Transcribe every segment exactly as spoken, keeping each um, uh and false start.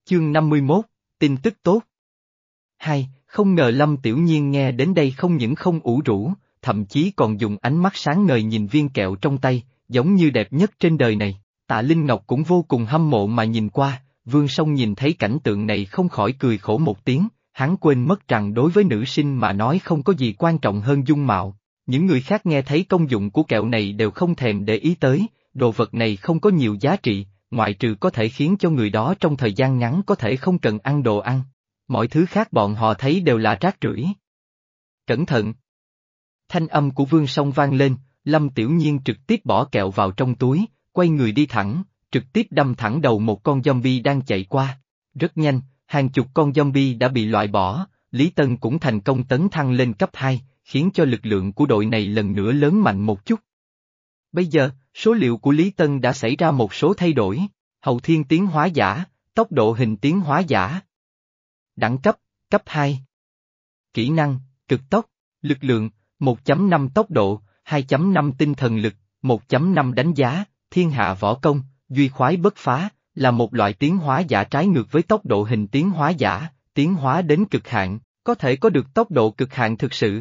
Chương năm mươi mốt, tin tức tốt. Hai, không ngờ Lâm Tiểu Nhiên nghe đến đây không những không ủ rũ, thậm chí còn dùng ánh mắt sáng ngời nhìn viên kẹo trong tay, giống như đẹp nhất trên đời này. Tạ Linh Ngọc cũng vô cùng hâm mộ mà nhìn qua, Vương Song nhìn thấy cảnh tượng này không khỏi cười khổ một tiếng, hắn quên mất rằng đối với nữ sinh mà nói không có gì quan trọng hơn dung mạo. Những người khác nghe thấy công dụng của kẹo này đều không thèm để ý tới, đồ vật này không có nhiều giá trị, ngoại trừ có thể khiến cho người đó trong thời gian ngắn có thể không cần ăn đồ ăn. Mọi thứ khác bọn họ thấy đều là rác rưởi. Cẩn thận! Thanh âm của Vương Song vang lên, Lâm Tiểu Nhiên trực tiếp bỏ kẹo vào trong túi, quay người đi thẳng, trực tiếp đâm thẳng đầu một con zombie đang chạy qua. Rất nhanh, hàng chục con zombie đã bị loại bỏ, Lý Tân cũng thành công tấn thăng lên cấp hai, khiến cho lực lượng của đội này lần nữa lớn mạnh một chút. Bây giờ, số liệu của Lý Tân đã xảy ra một số thay đổi, hậu thiên tiến hóa giả, tốc độ hình tiến hóa giả. Đẳng cấp, cấp hai. Kỹ năng, cực tốc, lực lượng, một chấm năm tốc độ, hai chấm năm tinh thần lực, một chấm năm đánh giá, thiên hạ võ công, duy khoái bất phá, là một loại tiến hóa giả trái ngược với tốc độ hình tiến hóa giả, tiến hóa đến cực hạn, có thể có được tốc độ cực hạn thực sự.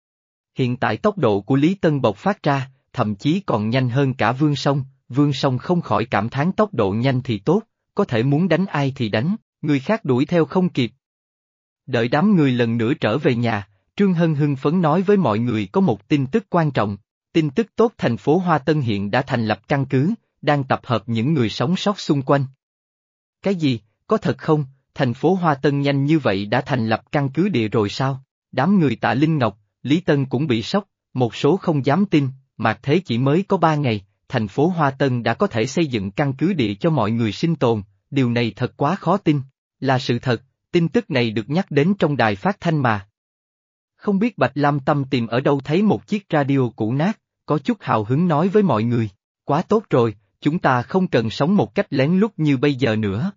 Hiện tại tốc độ của Lý Tân bộc phát ra, thậm chí còn nhanh hơn cả Vương Song, Vương Song không khỏi cảm thán tốc độ nhanh thì tốt, có thể muốn đánh ai thì đánh, người khác đuổi theo không kịp. Đợi đám người lần nữa trở về nhà, Trương Hân hưng phấn nói với mọi người có một tin tức quan trọng, tin tức tốt thành phố Hoa Tân hiện đã thành lập căn cứ, đang tập hợp những người sống sót xung quanh. Cái gì, có thật không, thành phố Hoa Tân nhanh như vậy đã thành lập căn cứ địa rồi sao? Đám người Tạ Linh Ngọc, Lý Tân cũng bị sốc, một số không dám tin, mạc thế chỉ mới có ba ngày, thành phố Hoa Tân đã có thể xây dựng căn cứ địa cho mọi người sinh tồn, điều này thật quá khó tin, là sự thật, tin tức này được nhắc đến trong đài phát thanh mà. Không biết Bạch Lam Tâm tìm ở đâu thấy một chiếc radio cũ nát, có chút hào hứng nói với mọi người, quá tốt rồi, chúng ta không cần sống một cách lén lút như bây giờ nữa.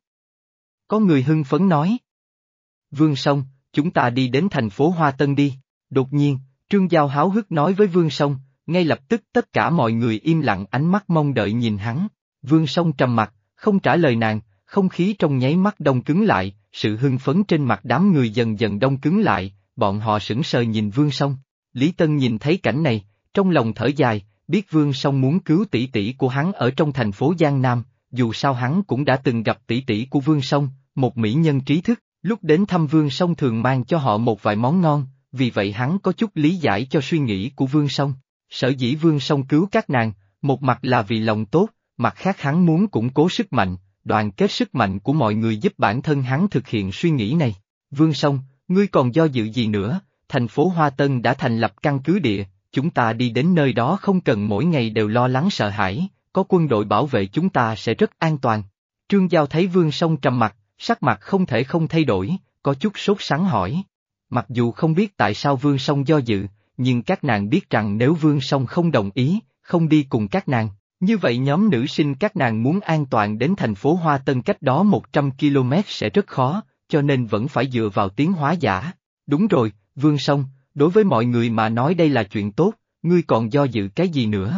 Có người hưng phấn nói. Vương Song, chúng ta đi đến thành phố Hoa Tân đi, đột nhiên, Trương Giao háo hức nói với Vương Song, ngay lập tức tất cả mọi người im lặng ánh mắt mong đợi nhìn hắn, Vương Song trầm mặt, không trả lời nàng, không khí trong nháy mắt đông cứng lại, sự hưng phấn trên mặt đám người dần dần đông cứng lại, bọn họ sững sờ nhìn Vương Song. Lý Tân nhìn thấy cảnh này, trong lòng thở dài, biết Vương Song muốn cứu tỷ tỷ của hắn ở trong thành phố Giang Nam, dù sao hắn cũng đã từng gặp tỷ tỷ của Vương Song, một mỹ nhân trí thức, lúc đến thăm Vương Song thường mang cho họ một vài món ngon, vì vậy hắn có chút lý giải cho suy nghĩ của Vương Song. Sở dĩ Vương Song cứu các nàng, một mặt là vì lòng tốt, mặt khác hắn muốn củng cố sức mạnh, đoàn kết sức mạnh của mọi người giúp bản thân hắn thực hiện suy nghĩ này. Vương Song, ngươi còn do dự gì nữa, thành phố Hoa Tân đã thành lập căn cứ địa, chúng ta đi đến nơi đó không cần mỗi ngày đều lo lắng sợ hãi, có quân đội bảo vệ chúng ta sẽ rất an toàn. Trương Giao thấy Vương Song trầm mặt, sắc mặt không thể không thay đổi, có chút sốt sắng hỏi. Mặc dù không biết tại sao Vương Song do dự, nhưng các nàng biết rằng nếu Vương Song không đồng ý, không đi cùng các nàng, như vậy nhóm nữ sinh các nàng muốn an toàn đến thành phố Hoa Tân cách đó một trăm ki lô mét sẽ rất khó, cho nên vẫn phải dựa vào tiến hóa giả. Đúng rồi, Vương Song, đối với mọi người mà nói đây là chuyện tốt, ngươi còn do dự cái gì nữa?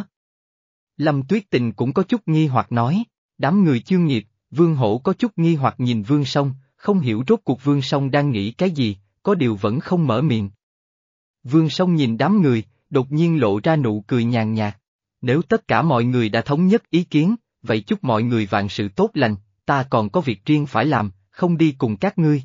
Lâm Tuyết Tình cũng có chút nghi hoặc nói, đám người Chương Nghiệp, Vương Hổ có chút nghi hoặc nhìn Vương Song, không hiểu rốt cuộc Vương Song đang nghĩ cái gì, có điều vẫn không mở miệng. Vương Song nhìn đám người, đột nhiên lộ ra nụ cười nhàn nhạt. Nếu tất cả mọi người đã thống nhất ý kiến, vậy chúc mọi người vạn sự tốt lành, ta còn có việc riêng phải làm, không đi cùng các ngươi.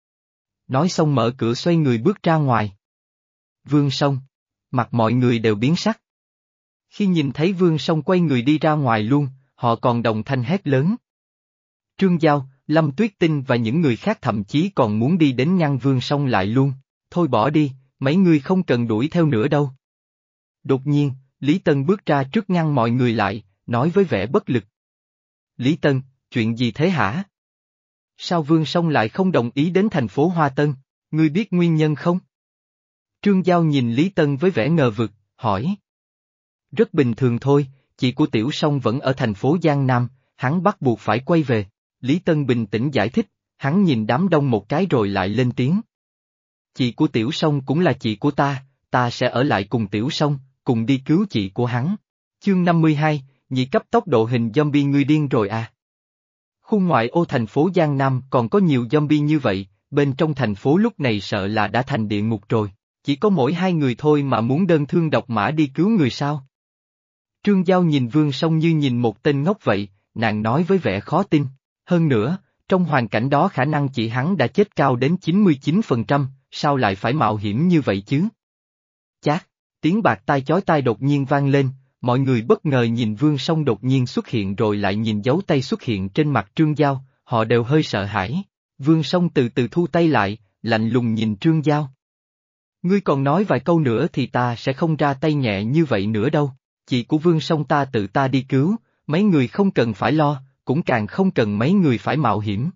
Nói xong mở cửa xoay người bước ra ngoài. Vương Song, mặt mọi người đều biến sắc. Khi nhìn thấy Vương Song quay người đi ra ngoài luôn, họ còn đồng thanh hét lớn. Trương Giao, Lâm Tuyết Tinh và những người khác thậm chí còn muốn đi đến ngăn Vương Song lại luôn, thôi bỏ đi, mấy người không cần đuổi theo nữa đâu. Đột nhiên, Lý Tân bước ra trước ngăn mọi người lại, nói với vẻ bất lực. Lý Tân, chuyện gì thế hả? Sao Vương Song lại không đồng ý đến thành phố Hoa Tân, ngươi biết nguyên nhân không? Trương Giao nhìn Lý Tân với vẻ ngờ vực, hỏi. Rất bình thường thôi, chị của Tiểu Song vẫn ở thành phố Giang Nam, hắn bắt buộc phải quay về. Lý Tân bình tĩnh giải thích, hắn nhìn đám đông một cái rồi lại lên tiếng. Chị của Tiểu Song cũng là chị của ta, ta sẽ ở lại cùng Tiểu Song, cùng đi cứu chị của hắn. Chương năm mươi hai, nhị cấp tốc độ hình zombie ngươi điên rồi à? Khu ngoại ô thành phố Giang Nam còn có nhiều zombie như vậy, bên trong thành phố lúc này sợ là đã thành địa ngục rồi. Chỉ có mỗi hai người thôi mà muốn đơn thương độc mã đi cứu người sao? Trương Giao nhìn Vương Song như nhìn một tên ngốc vậy, nàng nói với vẻ khó tin. Hơn nữa, trong hoàn cảnh đó khả năng chị hắn đã chết cao đến chín mươi chín phần trăm, sao lại phải mạo hiểm như vậy chứ? Chát, tiếng bạc tai chói tai đột nhiên vang lên, mọi người bất ngờ nhìn Vương Song đột nhiên xuất hiện rồi lại nhìn dấu tay xuất hiện trên mặt Trương Giao, họ đều hơi sợ hãi. Vương Song từ từ thu tay lại, lạnh lùng nhìn Trương Giao. Ngươi còn nói vài câu nữa thì ta sẽ không ra tay nhẹ như vậy nữa đâu, chị của Vương Song ta tự ta đi cứu, mấy người không cần phải lo, cũng càng không cần mấy người phải mạo hiểm.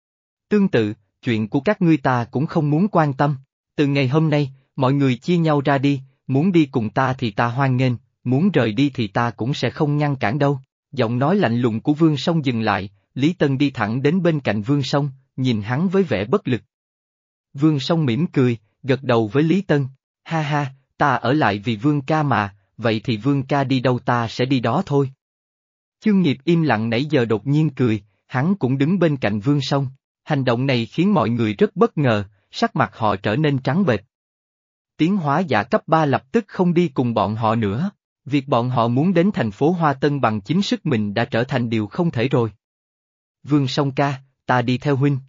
Tương tự, chuyện của các ngươi ta cũng không muốn quan tâm, từ ngày hôm nay, mọi người chia nhau ra đi, muốn đi cùng ta thì ta hoan nghênh, muốn rời đi thì ta cũng sẽ không ngăn cản đâu. Giọng nói lạnh lùng của Vương Song dừng lại, Lý Tân đi thẳng đến bên cạnh Vương Song, nhìn hắn với vẻ bất lực. Vương Song mỉm cười, gật đầu với Lý Tân, ha ha, ta ở lại vì Vương ca mà, vậy thì Vương ca đi đâu ta sẽ đi đó thôi. Chương Nghiệp im lặng nãy giờ đột nhiên cười, hắn cũng đứng bên cạnh Vương Song, hành động này khiến mọi người rất bất ngờ, sắc mặt họ trở nên trắng bệch. Tiến hóa giả cấp ba lập tức không đi cùng bọn họ nữa, việc bọn họ muốn đến thành phố Hoa Tân bằng chính sức mình đã trở thành điều không thể rồi. Vương Song ca, ta đi theo huynh.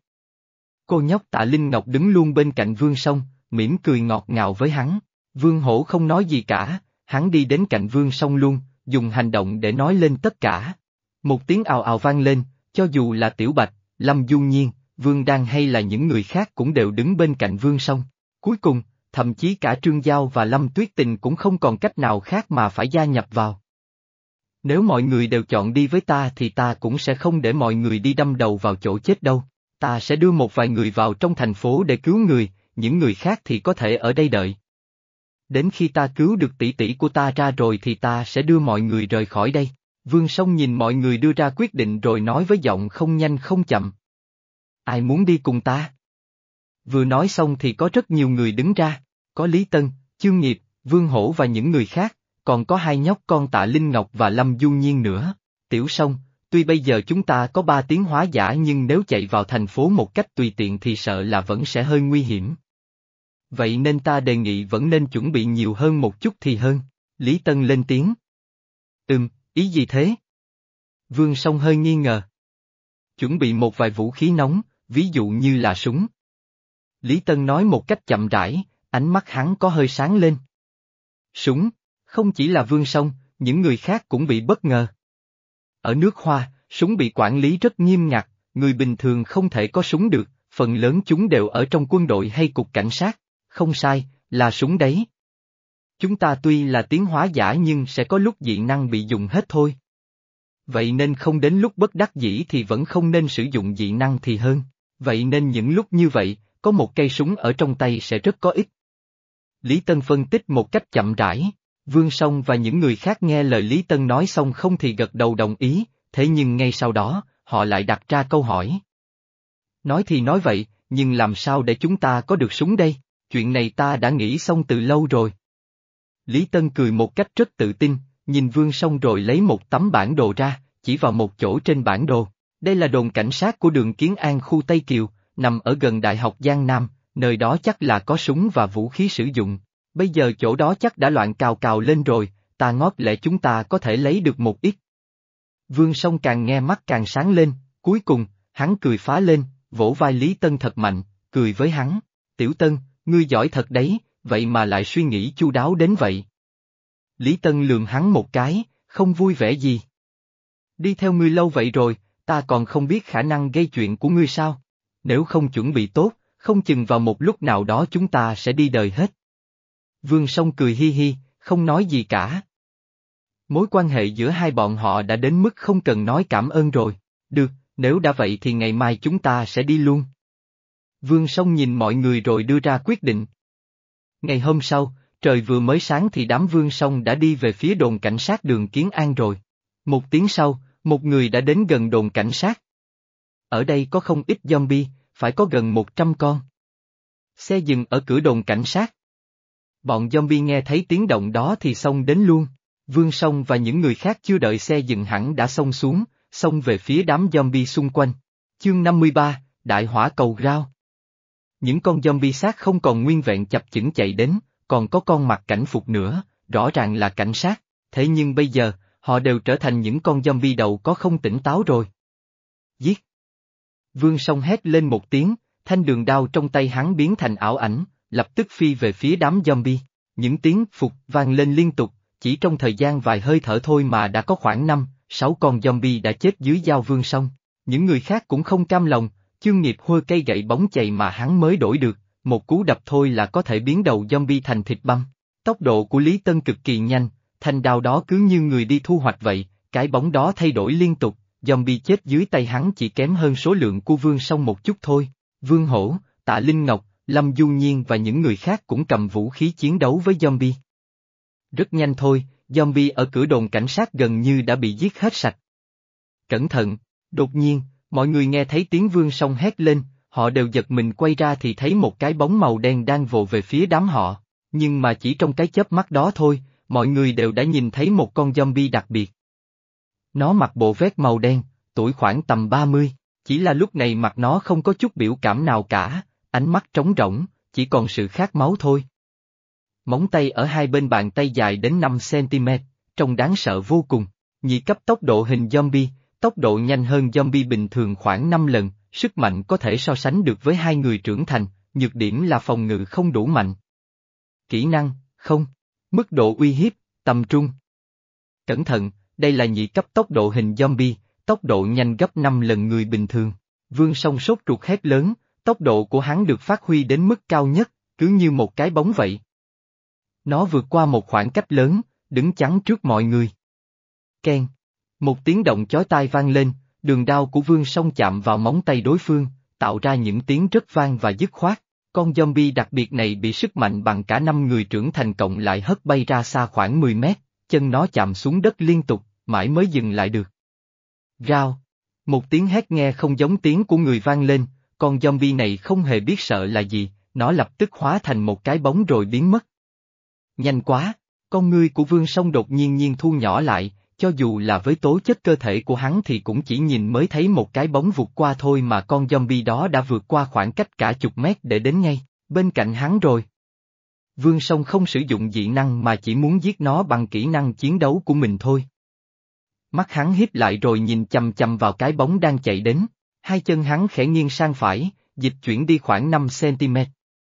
Cô nhóc Tạ Linh Ngọc đứng luôn bên cạnh Vương Song, mỉm cười ngọt ngào với hắn. Vương Hổ không nói gì cả, hắn đi đến cạnh Vương Song luôn, dùng hành động để nói lên tất cả. Một tiếng ào ào vang lên, cho dù là Tiểu Bạch, Lâm Du Nhiên, Vương Đan hay là những người khác cũng đều đứng bên cạnh Vương Song. Cuối cùng, thậm chí cả Trương Giao và Lâm Tuyết Tình cũng không còn cách nào khác mà phải gia nhập vào. Nếu mọi người đều chọn đi với ta thì ta cũng sẽ không để mọi người đi đâm đầu vào chỗ chết đâu. Ta sẽ đưa một vài người vào trong thành phố để cứu người, những người khác thì có thể ở đây đợi. Đến khi ta cứu được tỷ tỷ của ta ra rồi thì ta sẽ đưa mọi người rời khỏi đây. Vương Song nhìn mọi người đưa ra quyết định rồi nói với giọng không nhanh không chậm. Ai muốn đi cùng ta? Vừa nói xong thì có rất nhiều người đứng ra, có Lý Tân, Chương Nghiệp, Vương Hổ và những người khác, còn có hai nhóc con Tạ Linh Ngọc và Lâm Du Nhiên nữa. Tiểu Song, tuy bây giờ chúng ta có ba tiến hóa giả nhưng nếu chạy vào thành phố một cách tùy tiện thì sợ là vẫn sẽ hơi nguy hiểm. Vậy nên ta đề nghị vẫn nên chuẩn bị nhiều hơn một chút thì hơn. Lý Tân lên tiếng. Ừm, ý gì thế? Vương Song hơi nghi ngờ. Chuẩn bị một vài vũ khí nóng, ví dụ như là súng. Lý Tân nói một cách chậm rãi, ánh mắt hắn có hơi sáng lên. Súng, không chỉ là Vương Song, những người khác cũng bị bất ngờ. Ở nước Hoa, súng bị quản lý rất nghiêm ngặt, người bình thường không thể có súng được, phần lớn chúng đều ở trong quân đội hay cục cảnh sát. Không sai, là súng đấy. Chúng ta tuy là tiến hóa giả nhưng sẽ có lúc dị năng bị dùng hết thôi. Vậy nên không đến lúc bất đắc dĩ thì vẫn không nên sử dụng dị năng thì hơn. Vậy nên những lúc như vậy, có một cây súng ở trong tay sẽ rất có ích. Lý Tân phân tích một cách chậm rãi. Vương Song và những người khác nghe lời Lý Tân nói xong không thì gật đầu đồng ý, thế nhưng ngay sau đó, họ lại đặt ra câu hỏi. Nói thì nói vậy, nhưng làm sao để chúng ta có được súng đây? Chuyện này ta đã nghĩ xong từ lâu rồi. Lý Tân cười một cách rất tự tin, nhìn Vương Song rồi lấy một tấm bản đồ ra, chỉ vào một chỗ trên bản đồ. Đây là đồn cảnh sát của đường Kiến An khu Tây Kiều, nằm ở gần Đại học Giang Nam, nơi đó chắc là có súng và vũ khí sử dụng. Bây giờ chỗ đó chắc đã loạn cào cào lên rồi, ta ngót lẽ chúng ta có thể lấy được một ít. Vương Song càng nghe mắt càng sáng lên, cuối cùng, hắn cười phá lên, vỗ vai Lý Tân thật mạnh, cười với hắn. Tiểu Tân, ngươi giỏi thật đấy, vậy mà lại suy nghĩ chu đáo đến vậy. Lý Tân lườm hắn một cái, không vui vẻ gì. Đi theo ngươi lâu vậy rồi, ta còn không biết khả năng gây chuyện của ngươi sao? Nếu không chuẩn bị tốt, không chừng vào một lúc nào đó chúng ta sẽ đi đời hết. Vương Song cười hi hi, không nói gì cả. Mối quan hệ giữa hai bọn họ đã đến mức không cần nói cảm ơn rồi. Được, nếu đã vậy thì ngày mai chúng ta sẽ đi luôn. Vương Song nhìn mọi người rồi đưa ra quyết định. Ngày hôm sau, trời vừa mới sáng thì đám Vương Song đã đi về phía đồn cảnh sát đường Kiến An rồi. Một tiếng sau, một người đã đến gần đồn cảnh sát. Ở đây có không ít zombie, phải có gần một trăm con. Xe dừng ở cửa đồn cảnh sát. Bọn zombie nghe thấy tiếng động đó thì xông đến luôn. Vương Song và những người khác chưa đợi xe dừng hẳn đã xông xuống, xông về phía đám zombie xung quanh. Chương năm mươi ba, Đại hỏa cầu rao. Những con zombie xác không còn nguyên vẹn chập chững chạy đến, còn có con mặc cảnh phục nữa, rõ ràng là cảnh sát, thế nhưng bây giờ, họ đều trở thành những con zombie đầu có không tỉnh táo rồi. Giết! Vương Song hét lên một tiếng, thanh đường đao trong tay hắn biến thành ảo ảnh, lập tức phi về phía đám zombie. Những tiếng phục vang lên liên tục, chỉ trong thời gian vài hơi thở thôi mà đã có khoảng năm, sáu con zombie đã chết dưới dao Vương Song. Những người khác cũng không cam lòng, Chương Nghiệp hôi cây gậy bóng chày mà hắn mới đổi được, một cú đập thôi là có thể biến đầu zombie thành thịt băm. Tốc độ của Lý Tân cực kỳ nhanh, thanh đao đó cứ như người đi thu hoạch vậy, cái bóng đó thay đổi liên tục, zombie chết dưới tay hắn chỉ kém hơn số lượng của Vương Song một chút thôi. Vương Hổ, Tạ Linh Ngọc, Lâm Du Nhiên và những người khác cũng cầm vũ khí chiến đấu với zombie. Rất nhanh thôi, zombie ở cửa đồn cảnh sát gần như đã bị giết hết sạch. Cẩn thận! Đột nhiên, mọi người nghe thấy tiếng Vương Song hét lên, họ đều giật mình quay ra thì thấy một cái bóng màu đen đang vồ về phía đám họ, nhưng mà chỉ trong cái chớp mắt đó thôi, mọi người đều đã nhìn thấy một con zombie đặc biệt. Nó mặc bộ vest màu đen, tuổi khoảng tầm ba mươi, chỉ là lúc này mặt nó không có chút biểu cảm nào cả, ánh mắt trống rỗng, chỉ còn sự khát máu thôi. Móng tay ở hai bên bàn tay dài đến năm xăng-ti-mét, trông đáng sợ vô cùng, nhị cấp tốc độ hình zombie, tốc độ nhanh hơn zombie bình thường khoảng năm lần, sức mạnh có thể so sánh được với hai người trưởng thành, nhược điểm là phòng ngự không đủ mạnh. Kỹ năng, không. Mức độ uy hiếp, tầm trung. Cẩn thận, đây là nhị cấp tốc độ hình zombie, tốc độ nhanh gấp năm lần người bình thường. Vương Song sốt ruột hét lớn, tốc độ của hắn được phát huy đến mức cao nhất, cứ như một cái bóng vậy. Nó vượt qua một khoảng cách lớn, đứng chắn trước mọi người. Keng. Một tiếng động chói tai vang lên, đường đao của Vương Song chạm vào móng tay đối phương, tạo ra những tiếng rất vang và dứt khoát. Con zombie đặc biệt này bị sức mạnh bằng cả năm người trưởng thành cộng lại hất bay ra xa khoảng mười mét, chân nó chạm xuống đất liên tục, mãi mới dừng lại được. Rao. Một tiếng hét nghe không giống tiếng của người vang lên, con zombie này không hề biết sợ là gì, nó lập tức hóa thành một cái bóng rồi biến mất. Nhanh quá, con ngươi của Vương Song đột nhiên nhiên thu nhỏ lại, cho dù là với tố chất cơ thể của hắn thì cũng chỉ nhìn mới thấy một cái bóng vụt qua thôi mà con zombie đó đã vượt qua khoảng cách cả chục mét để đến ngay, bên cạnh hắn rồi. Vương Song không sử dụng dị năng mà chỉ muốn giết nó bằng kỹ năng chiến đấu của mình thôi. Mắt hắn híp lại rồi nhìn chằm chằm vào cái bóng đang chạy đến, hai chân hắn khẽ nghiêng sang phải, dịch chuyển đi khoảng năm xăng-ti-mét.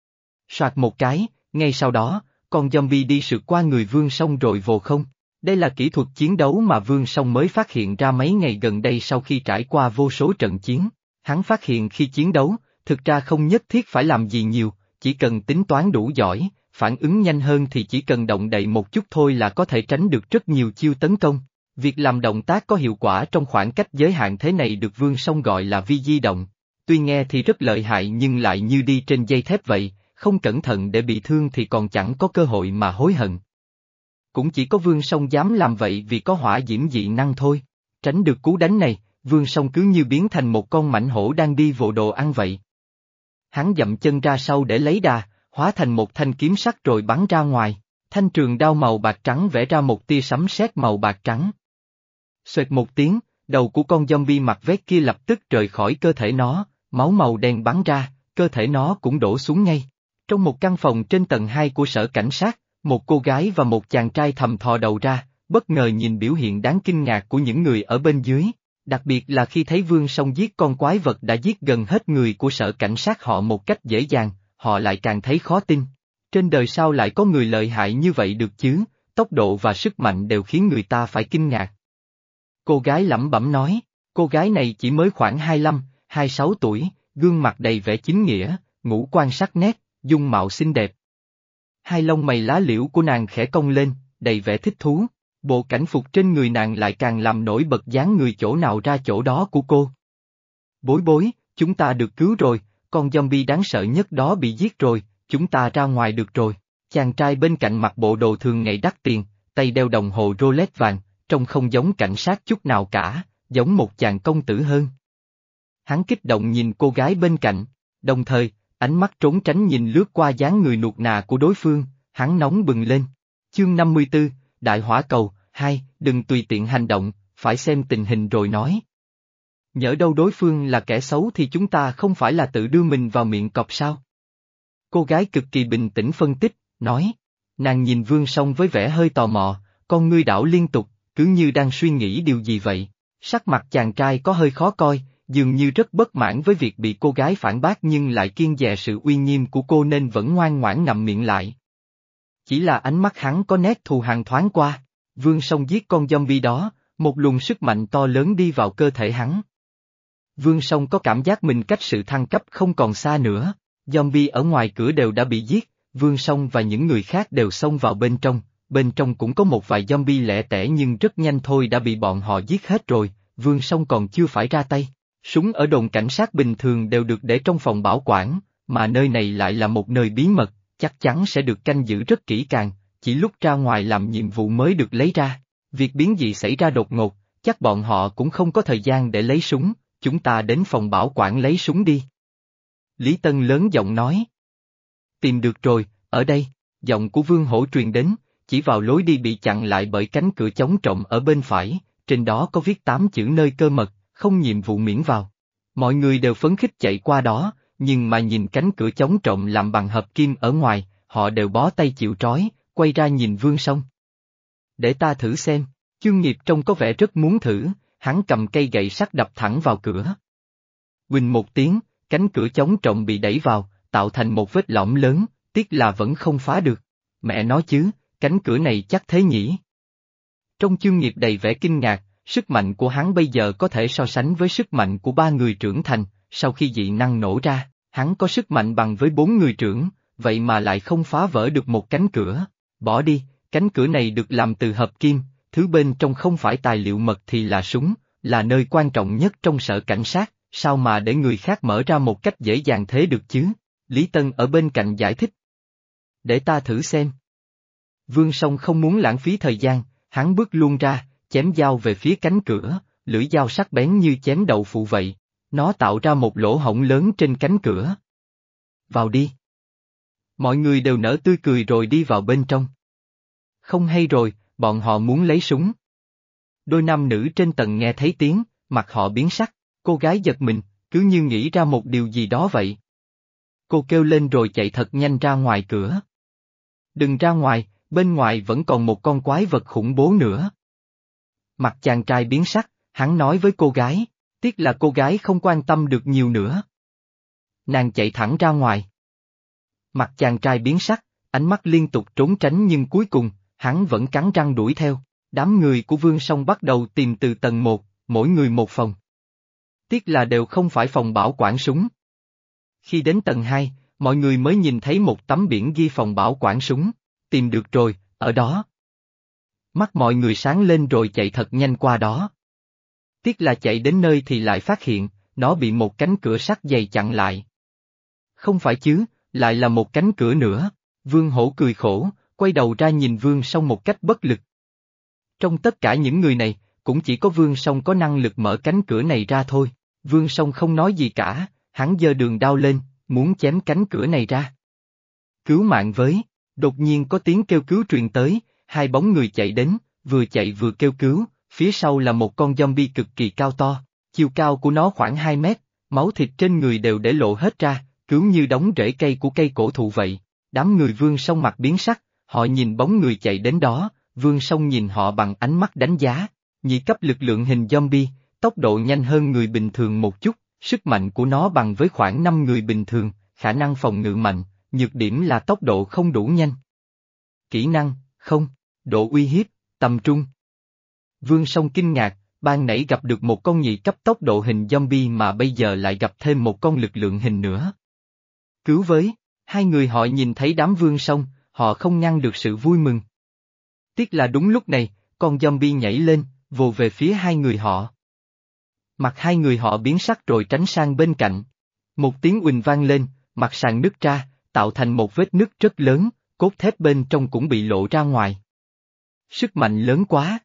Soạt một cái, ngay sau đó, con zombie đi sượt qua người Vương Song rồi vồ không. Đây là kỹ thuật chiến đấu mà Vương Song mới phát hiện ra mấy ngày gần đây sau khi trải qua vô số trận chiến. Hắn phát hiện khi chiến đấu, thực ra không nhất thiết phải làm gì nhiều, chỉ cần tính toán đủ giỏi, phản ứng nhanh hơn thì chỉ cần động đậy một chút thôi là có thể tránh được rất nhiều chiêu tấn công. Việc làm động tác có hiệu quả trong khoảng cách giới hạn thế này được Vương Song gọi là vi di động. Tuy nghe thì rất lợi hại nhưng lại như đi trên dây thép vậy, không cẩn thận để bị thương thì còn chẳng có cơ hội mà hối hận. Cũng chỉ có Vương Song dám làm vậy vì có hỏa diễm dị năng thôi. Tránh được cú đánh này, Vương Song cứ như biến thành một con mãnh hổ đang đi vồ đồ ăn vậy. Hắn dậm chân ra sau để lấy đà, hóa thành một thanh kiếm sắt rồi bắn ra ngoài. Thanh trường đao màu bạc trắng vẽ ra một tia sấm sét màu bạc trắng. Xoẹt một tiếng, đầu của con zombie mặc vest kia lập tức rời khỏi cơ thể nó, máu màu đen bắn ra, cơ thể nó cũng đổ xuống ngay. Trong một căn phòng trên tầng hai của sở cảnh sát, một cô gái và một chàng trai thầm thò đầu ra, bất ngờ nhìn biểu hiện đáng kinh ngạc của những người ở bên dưới, đặc biệt là khi thấy Vương Song giết con quái vật đã giết gần hết người của sở cảnh sát họ một cách dễ dàng, họ lại càng thấy khó tin. Trên đời sao lại có người lợi hại như vậy được chứ, tốc độ và sức mạnh đều khiến người ta phải kinh ngạc. Cô gái lẩm bẩm nói, cô gái này chỉ mới khoảng hai mươi lăm, hai mươi sáu tuổi, gương mặt đầy vẻ chính nghĩa, ngũ quan sắc nét, dung mạo xinh đẹp. Hai lông mày lá liễu của nàng khẽ cong lên, đầy vẻ thích thú, bộ cảnh phục trên người nàng lại càng làm nổi bật dáng người chỗ nào ra chỗ đó của cô. Bối bối, chúng ta được cứu rồi, con zombie đáng sợ nhất đó bị giết rồi, chúng ta ra ngoài được rồi. Chàng trai bên cạnh mặc bộ đồ thường ngày đắt tiền, tay đeo đồng hồ Rolex vàng, trông không giống cảnh sát chút nào cả, giống một chàng công tử hơn. Hắn kích động nhìn cô gái bên cạnh, đồng thời, ánh mắt trốn tránh nhìn lướt qua dáng người nuột nà của đối phương, hắn nóng bừng lên. Chương năm mươi tư, Đại hỏa cầu, hai, đừng tùy tiện hành động, phải xem tình hình rồi nói. Nhỡ đâu đối phương là kẻ xấu thì chúng ta không phải là tự đưa mình vào miệng cọp sao? Cô gái cực kỳ bình tĩnh phân tích, nói. Nàng nhìn Vương Song với vẻ hơi tò mò, con ngươi đảo liên tục, cứ như đang suy nghĩ điều gì vậy. Sắc mặt chàng trai có hơi khó coi, dường như rất bất mãn với việc bị cô gái phản bác nhưng lại kiêng dè sự uy nghiêm của cô nên vẫn ngoan ngoãn ngậm miệng lại. Chỉ là ánh mắt hắn có nét thù hằn thoáng qua. Vương Song giết con zombie đó, một luồng sức mạnh to lớn đi vào cơ thể hắn. Vương Song có cảm giác mình cách sự thăng cấp không còn xa nữa. Zombie ở ngoài cửa đều đã bị giết, Vương Song và những người khác đều xông vào bên trong, bên trong cũng có một vài zombie lẻ tẻ nhưng rất nhanh thôi đã bị bọn họ giết hết rồi, Vương Song còn chưa phải ra tay. Súng ở đồn cảnh sát bình thường đều được để trong phòng bảo quản, mà nơi này lại là một nơi bí mật, chắc chắn sẽ được canh giữ rất kỹ càng, chỉ lúc ra ngoài làm nhiệm vụ mới được lấy ra. Việc biến dị xảy ra đột ngột, chắc bọn họ cũng không có thời gian để lấy súng, chúng ta đến phòng bảo quản lấy súng đi. Lý Tân lớn giọng nói. Tìm được rồi, ở đây, giọng của Vương Hổ truyền đến, chỉ vào lối đi bị chặn lại bởi cánh cửa chống trộm ở bên phải, trên đó có viết tám chữ nơi cơ mật, không nhiệm vụ miễn vào. Mọi người đều phấn khích chạy qua đó, nhưng mà nhìn cánh cửa chống trộm làm bằng hợp kim ở ngoài, họ đều bó tay chịu trói, quay ra nhìn Vương Song. Để ta thử xem, Chương Nghiệp trông có vẻ rất muốn thử, hắn cầm cây gậy sắt đập thẳng vào cửa. Huỳnh một tiếng, cánh cửa chống trộm bị đẩy vào, tạo thành một vết lõm lớn, tiếc là vẫn không phá được. Mẹ nói chứ, cánh cửa này chắc thế nhỉ? Trong Chương Nghiệp đầy vẻ kinh ngạc, sức mạnh của hắn bây giờ có thể so sánh với sức mạnh của ba người trưởng thành, sau khi dị năng nổ ra, hắn có sức mạnh bằng với bốn người trưởng, vậy mà lại không phá vỡ được một cánh cửa. Bỏ đi, cánh cửa này được làm từ hợp kim, thứ bên trong không phải tài liệu mật thì là súng, là nơi quan trọng nhất trong sở cảnh sát, sao mà để người khác mở ra một cách dễ dàng thế được chứ? Lý Tân ở bên cạnh giải thích. Để ta thử xem. Vương Song không muốn lãng phí thời gian, hắn bước luôn ra, chém dao về phía cánh cửa, lưỡi dao sắc bén như chém đậu phụ vậy, nó tạo ra một lỗ hổng lớn trên cánh cửa. Vào đi. Mọi người đều nở tươi cười rồi đi vào bên trong. Không hay rồi, bọn họ muốn lấy súng. Đôi nam nữ trên tầng nghe thấy tiếng, mặt họ biến sắc, cô gái giật mình, cứ như nghĩ ra một điều gì đó vậy. Cô kêu lên rồi chạy thật nhanh ra ngoài cửa. Đừng ra ngoài, bên ngoài vẫn còn một con quái vật khủng bố nữa. Mặt chàng trai biến sắc, hắn nói với cô gái, tiếc là cô gái không quan tâm được nhiều nữa. Nàng chạy thẳng ra ngoài. Mặt chàng trai biến sắc, ánh mắt liên tục trốn tránh nhưng cuối cùng, hắn vẫn cắn răng đuổi theo. Đám người của Vương Song bắt đầu tìm từ tầng một, mỗi người một phòng. Tiếc là đều không phải phòng bảo quản súng. Khi đến tầng hai, mọi người mới nhìn thấy một tấm biển ghi phòng bảo quản súng. Tìm được rồi, ở đó. Mắt mọi người sáng lên rồi chạy thật nhanh qua đó. Tiếc là chạy đến nơi thì lại phát hiện, nó bị một cánh cửa sắt dày chặn lại. Không phải chứ, lại là một cánh cửa nữa. Vương Hổ cười khổ, quay đầu ra nhìn Vương Song một cách bất lực. Trong tất cả những người này, cũng chỉ có Vương Song có năng lực mở cánh cửa này ra thôi. Vương Song không nói gì cả, hắn giơ đường đao lên, muốn chém cánh cửa này ra. Cứu mạng với, đột nhiên có tiếng kêu cứu truyền tới, hai bóng người chạy đến, vừa chạy vừa kêu cứu, phía sau là một con zombie cực kỳ cao to, chiều cao của nó khoảng hai mét, máu thịt trên người đều để lộ hết ra, cứu như đống rễ cây của cây cổ thụ vậy. Đám người Vương Song mặt biến sắc, họ nhìn bóng người chạy đến đó, Vương Song nhìn họ bằng ánh mắt đánh giá, nhị cấp lực lượng hình zombie, tốc độ nhanh hơn người bình thường một chút, sức mạnh của nó bằng với khoảng năm người bình thường, khả năng phòng ngự mạnh, nhược điểm là tốc độ không đủ nhanh. Kỹ năng, không, độ uy hiếp, tầm trung. Vương Song kinh ngạc, ban nãy gặp được một con nhị cấp tốc độ hình zombie mà bây giờ lại gặp thêm một con lực lượng hình nữa. Cứu với, hai người họ nhìn thấy đám Vương Song, họ không ngăn được sự vui mừng. Tiếc là đúng lúc này, con zombie nhảy lên, vồ về phía hai người họ. Mặt hai người họ biến sắc rồi tránh sang bên cạnh. Một tiếng uỳnh vang lên, mặt sàn nứt ra, tạo thành một vết nứt rất lớn, cốt thép bên trong cũng bị lộ ra ngoài. Sức mạnh lớn quá.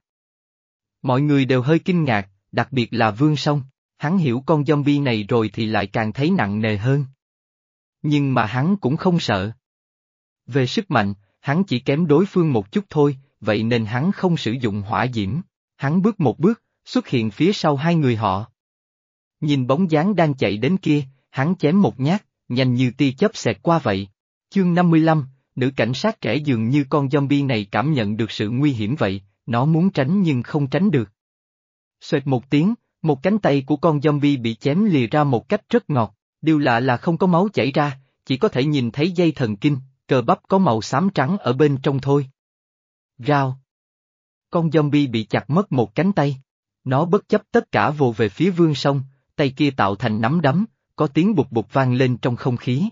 Mọi người đều hơi kinh ngạc, đặc biệt là Vương Song, hắn hiểu con zombie này rồi thì lại càng thấy nặng nề hơn. Nhưng mà hắn cũng không sợ. Về sức mạnh, hắn chỉ kém đối phương một chút thôi, vậy nên hắn không sử dụng hỏa diễm. Hắn bước một bước, xuất hiện phía sau hai người họ. Nhìn bóng dáng đang chạy đến kia, hắn chém một nhát, nhanh như tia chớp xẹt qua vậy. Chương năm mươi lăm, nữ cảnh sát trẻ dường như con zombie này cảm nhận được sự nguy hiểm vậy, nó muốn tránh nhưng không tránh được. Xoẹt một tiếng, một cánh tay của con zombie bị chém lìa ra một cách rất ngọt, điều lạ là không có máu chảy ra, chỉ có thể nhìn thấy dây thần kinh, cơ bắp có màu xám trắng ở bên trong thôi. Rao. Con zombie bị chặt mất một cánh tay. Nó bất chấp tất cả vồ về phía Vương Song, tay kia tạo thành nắm đấm, có tiếng bụt bụt vang lên trong không khí.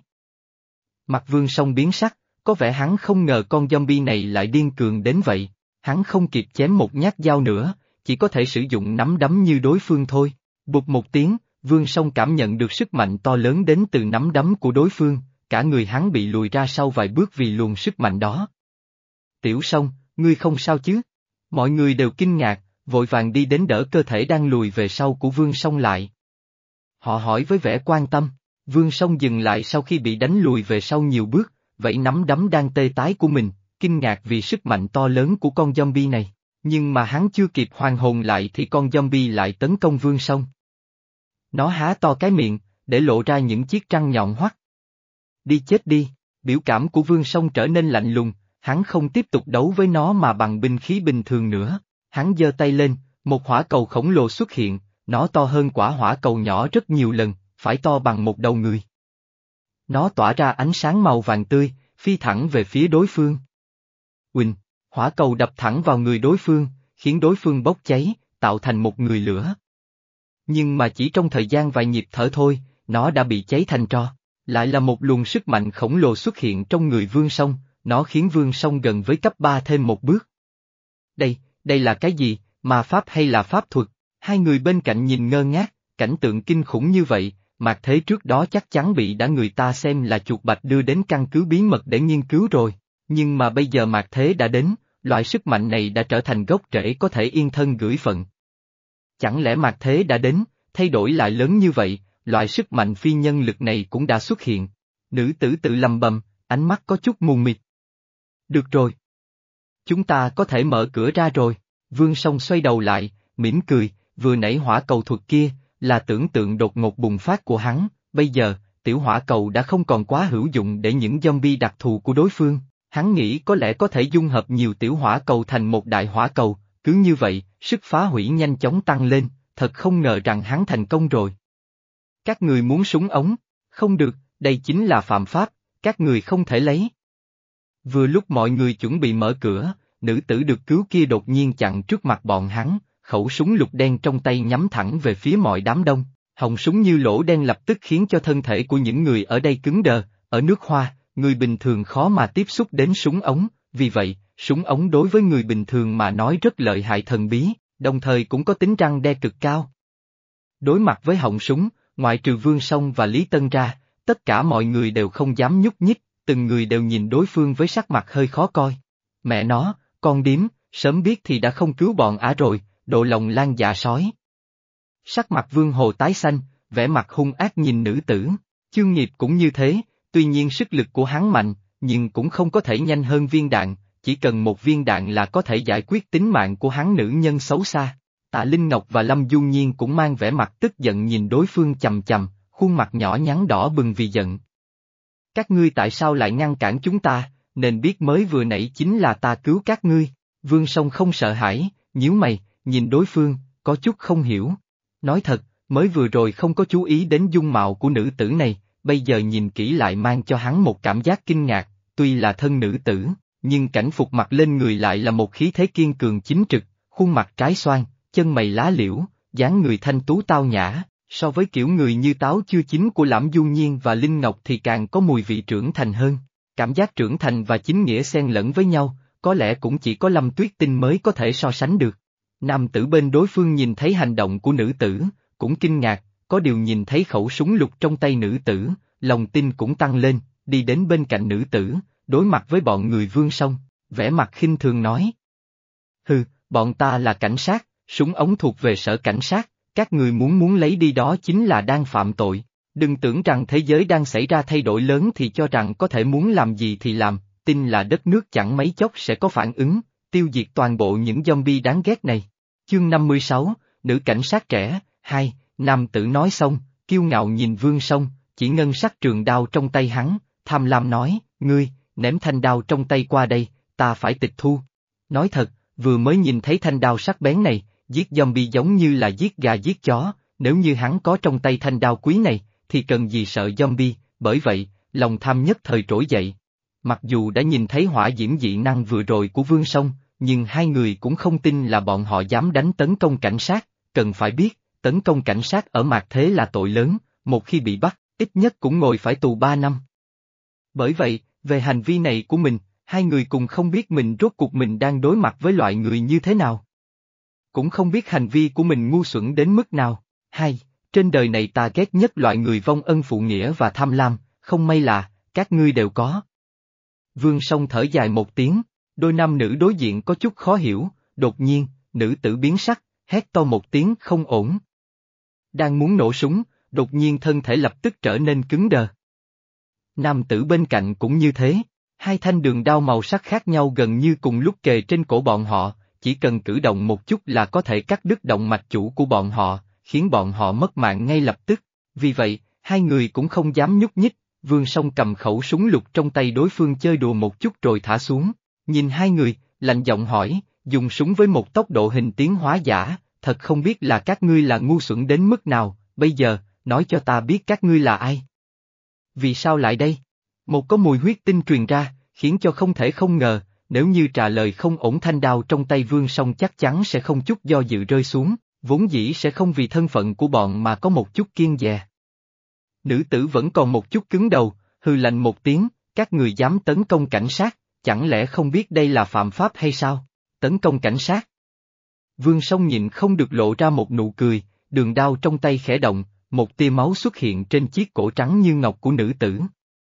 Mặt Vương Song biến sắc, có vẻ hắn không ngờ con zombie này lại điên cường đến vậy, hắn không kịp chém một nhát dao nữa, chỉ có thể sử dụng nắm đấm như đối phương thôi. Bụt một tiếng, Vương Song cảm nhận được sức mạnh to lớn đến từ nắm đấm của đối phương, cả người hắn bị lùi ra sau vài bước vì luồng sức mạnh đó. Tiểu Song, ngươi không sao chứ? Mọi người đều kinh ngạc, vội vàng đi đến đỡ cơ thể đang lùi về sau của Vương Song lại. Họ hỏi với vẻ quan tâm, Vương Song dừng lại sau khi bị đánh lùi về sau nhiều bước, vẫy nắm đấm đang tê tái của mình, kinh ngạc vì sức mạnh to lớn của con zombie này, nhưng mà hắn chưa kịp hoàn hồn lại thì con zombie lại tấn công Vương Song. Nó há to cái miệng, để lộ ra những chiếc răng nhọn hoắt. Đi chết đi, biểu cảm của Vương Song trở nên lạnh lùng, hắn không tiếp tục đấu với nó mà bằng binh khí bình thường nữa, hắn giơ tay lên, một hỏa cầu khổng lồ xuất hiện, nó to hơn quả hỏa cầu nhỏ rất nhiều lần, phải to bằng một đầu người. Nó tỏa ra ánh sáng màu vàng tươi, phi thẳng về phía đối phương. Uỳnh, hỏa cầu đập thẳng vào người đối phương, khiến đối phương bốc cháy, tạo thành một người lửa. Nhưng mà chỉ trong thời gian vài nhịp thở thôi, nó đã bị cháy thành tro. Lại là một luồng sức mạnh khổng lồ xuất hiện trong người Vương Song, nó khiến Vương Song gần với cấp ba thêm một bước. Đây, đây là cái gì, ma pháp hay là pháp thuật? Hai người bên cạnh nhìn ngơ ngác, cảnh tượng kinh khủng như vậy, Mạc Thế trước đó chắc chắn bị đã người ta xem là chuột bạch đưa đến căn cứ bí mật để nghiên cứu rồi, nhưng mà bây giờ Mạc Thế đã đến, loại sức mạnh này đã trở thành gốc rễ có thể yên thân gửi phận. Chẳng lẽ Mạc Thế đã đến, thay đổi lại lớn như vậy, loại sức mạnh phi nhân lực này cũng đã xuất hiện. Nữ tử tự lầm bầm, ánh mắt có chút mù mịt. Được rồi. Chúng ta có thể mở cửa ra rồi. Vương Song xoay đầu lại, mỉm cười, vừa nãy hỏa cầu thuật kia, là tưởng tượng đột ngột bùng phát của hắn, bây giờ, tiểu hỏa cầu đã không còn quá hữu dụng để những zombie đặc thù của đối phương, hắn nghĩ có lẽ có thể dung hợp nhiều tiểu hỏa cầu thành một đại hỏa cầu, cứ như vậy, sức phá hủy nhanh chóng tăng lên, thật không ngờ rằng hắn thành công rồi. Các người muốn súng ống? Không được, đây chính là phạm pháp, các người không thể lấy. Vừa lúc mọi người chuẩn bị mở cửa, nữ tử được cứu kia đột nhiên chặn trước mặt bọn hắn, khẩu súng lục đen trong tay nhắm thẳng về phía mọi đám đông, họng súng như lỗ đen lập tức khiến cho thân thể của những người ở đây cứng đờ, ở nước Hoa, người bình thường khó mà tiếp xúc đến súng ống, vì vậy, súng ống đối với người bình thường mà nói rất lợi hại thần bí, đồng thời cũng có tính răn đe cực cao. Đối mặt với họng súng, ngoại trừ Vương Song và Lý Tân ra, tất cả mọi người đều không dám nhúc nhích, từng người đều nhìn đối phương với sắc mặt hơi khó coi. Mẹ nó, con điếm, sớm biết thì đã không cứu bọn ả rồi, độ lòng lan dạ sói. Sắc mặt Vương Hồ tái xanh, vẻ mặt hung ác nhìn nữ tử, Chương Nghiệp cũng như thế, tuy nhiên sức lực của hắn mạnh, nhưng cũng không có thể nhanh hơn viên đạn, chỉ cần một viên đạn là có thể giải quyết tính mạng của hắn nữ nhân xấu xa. Tạ Linh Ngọc và Lâm Du Nhiên cũng mang vẻ mặt tức giận nhìn đối phương chằm chằm, khuôn mặt nhỏ nhắn đỏ bừng vì giận. Các ngươi tại sao lại ngăn cản chúng ta, nên biết mới vừa nãy chính là ta cứu các ngươi. Vương Song không sợ hãi, nhíu mày, nhìn đối phương, có chút không hiểu. Nói thật, mới vừa rồi không có chú ý đến dung mạo của nữ tử này, bây giờ nhìn kỹ lại mang cho hắn một cảm giác kinh ngạc, tuy là thân nữ tử, nhưng cảnh phục mặc lên người lại là một khí thế kiên cường chính trực, khuôn mặt trái xoan, chân mày lá liễu, dáng người thanh tú tao nhã, so với kiểu người như táo chưa chín của Lãm Du Nhiên và Linh Ngọc thì càng có mùi vị trưởng thành hơn. Cảm giác trưởng thành và chính nghĩa xen lẫn với nhau, có lẽ cũng chỉ có Lâm Tuyết Tinh mới có thể so sánh được. Nam tử bên đối phương nhìn thấy hành động của nữ tử, cũng kinh ngạc, có điều nhìn thấy khẩu súng lục trong tay nữ tử, lòng tin cũng tăng lên, đi đến bên cạnh nữ tử, đối mặt với bọn người Vương Song, vẻ mặt khinh thường nói. Hừ, bọn ta là cảnh sát, súng ống thuộc về sở cảnh sát, các người muốn muốn lấy đi đó chính là đang phạm tội. Đừng tưởng rằng thế giới đang xảy ra thay đổi lớn thì cho rằng có thể muốn làm gì thì làm, tin là đất nước chẳng mấy chốc sẽ có phản ứng, tiêu diệt toàn bộ những zombie đáng ghét này. Chương năm mươi sáu, nữ cảnh sát trẻ, hai, Nam tử nói xong, kiêu ngạo nhìn Vương Song, chỉ ngân sắc trường đao trong tay hắn, tham lam nói, ngươi, ném thanh đao trong tay qua đây, ta phải tịch thu. Nói thật, vừa mới nhìn thấy thanh đao sắc bén này, giết zombie giống như là giết gà giết chó, nếu như hắn có trong tay thanh đao quý này, thì cần gì sợ zombie, bởi vậy, lòng tham nhất thời trỗi dậy. Mặc dù đã nhìn thấy hỏa diễm dị năng vừa rồi của Vương Song, nhưng hai người cũng không tin là bọn họ dám đánh tấn công cảnh sát, cần phải biết, tấn công cảnh sát ở mạt thế là tội lớn, một khi bị bắt, ít nhất cũng ngồi phải tù ba năm. Bởi vậy, về hành vi này của mình, hai người cùng không biết mình rốt cuộc mình đang đối mặt với loại người như thế nào. Cũng không biết hành vi của mình ngu xuẩn đến mức nào. Hai, trên đời này ta ghét nhất loại người vong ân phụ nghĩa và tham lam, không may là, các ngươi đều có. Vương Song thở dài một tiếng, đôi nam nữ đối diện có chút khó hiểu, đột nhiên, nữ tử biến sắc, hét to một tiếng không ổn. Đang muốn nổ súng, đột nhiên thân thể lập tức trở nên cứng đờ. Nam tử bên cạnh cũng như thế, hai thanh đường đao màu sắc khác nhau gần như cùng lúc kề trên cổ bọn họ, chỉ cần cử động một chút là có thể cắt đứt động mạch chủ của bọn họ, khiến bọn họ mất mạng ngay lập tức. Vì vậy, hai người cũng không dám nhúc nhích, Vương Song cầm khẩu súng lục trong tay đối phương chơi đùa một chút rồi thả xuống, nhìn hai người, lạnh giọng hỏi, dùng súng với một tốc độ hình tiến hóa giả, thật không biết là các ngươi là ngu xuẩn đến mức nào, bây giờ, nói cho ta biết các ngươi là ai. Vì sao lại đây? Một có mùi huyết tinh truyền ra, khiến cho không thể không ngờ, nếu như trả lời không ổn thanh đao trong tay Vương Song chắc chắn sẽ không chút do dự rơi xuống, vốn dĩ sẽ không vì thân phận của bọn mà có một chút kiêng dè. Nữ tử vẫn còn một chút cứng đầu, hừ lạnh một tiếng, các người dám tấn công cảnh sát, chẳng lẽ không biết đây là phạm pháp hay sao? Tấn công cảnh sát. Vương Song nhịn không được lộ ra một nụ cười, đường đao trong tay khẽ động, một tia máu xuất hiện trên chiếc cổ trắng như ngọc của nữ tử.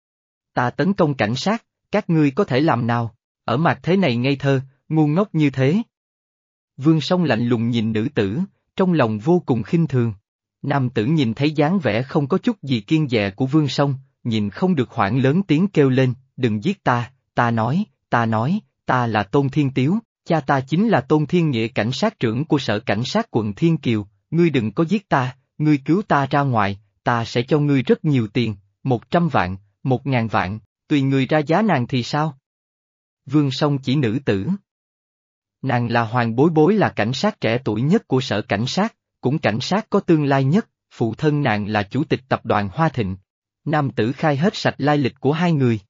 Ta tấn công cảnh sát, các ngươi có thể làm nào? Ở mặt thế này ngây thơ, ngu ngốc như thế. Vương Song lạnh lùng nhìn nữ tử, trong lòng vô cùng khinh thường. Nam tử nhìn thấy dáng vẻ không có chút gì kiêng dè của Vương Song, nhìn không được hoảng lớn tiếng kêu lên, đừng giết ta, ta nói, ta nói, ta là Tôn Thiên Tiếu, cha ta chính là Tôn Thiên Nghĩa cảnh sát trưởng của sở cảnh sát quận Thiên Kiều, ngươi đừng có giết ta, ngươi cứu ta ra ngoài, ta sẽ cho ngươi rất nhiều tiền, một trăm vạn, một ngàn vạn, tùy người ra giá nàng thì sao? Vương Song chỉ nữ tử. Nàng là Hoàng Bối Bối là cảnh sát trẻ tuổi nhất của sở cảnh sát, cũng cảnh sát có tương lai nhất, phụ thân nàng là chủ tịch tập đoàn Hoa Thịnh. Nam tử khai hết sạch lai lịch của hai người.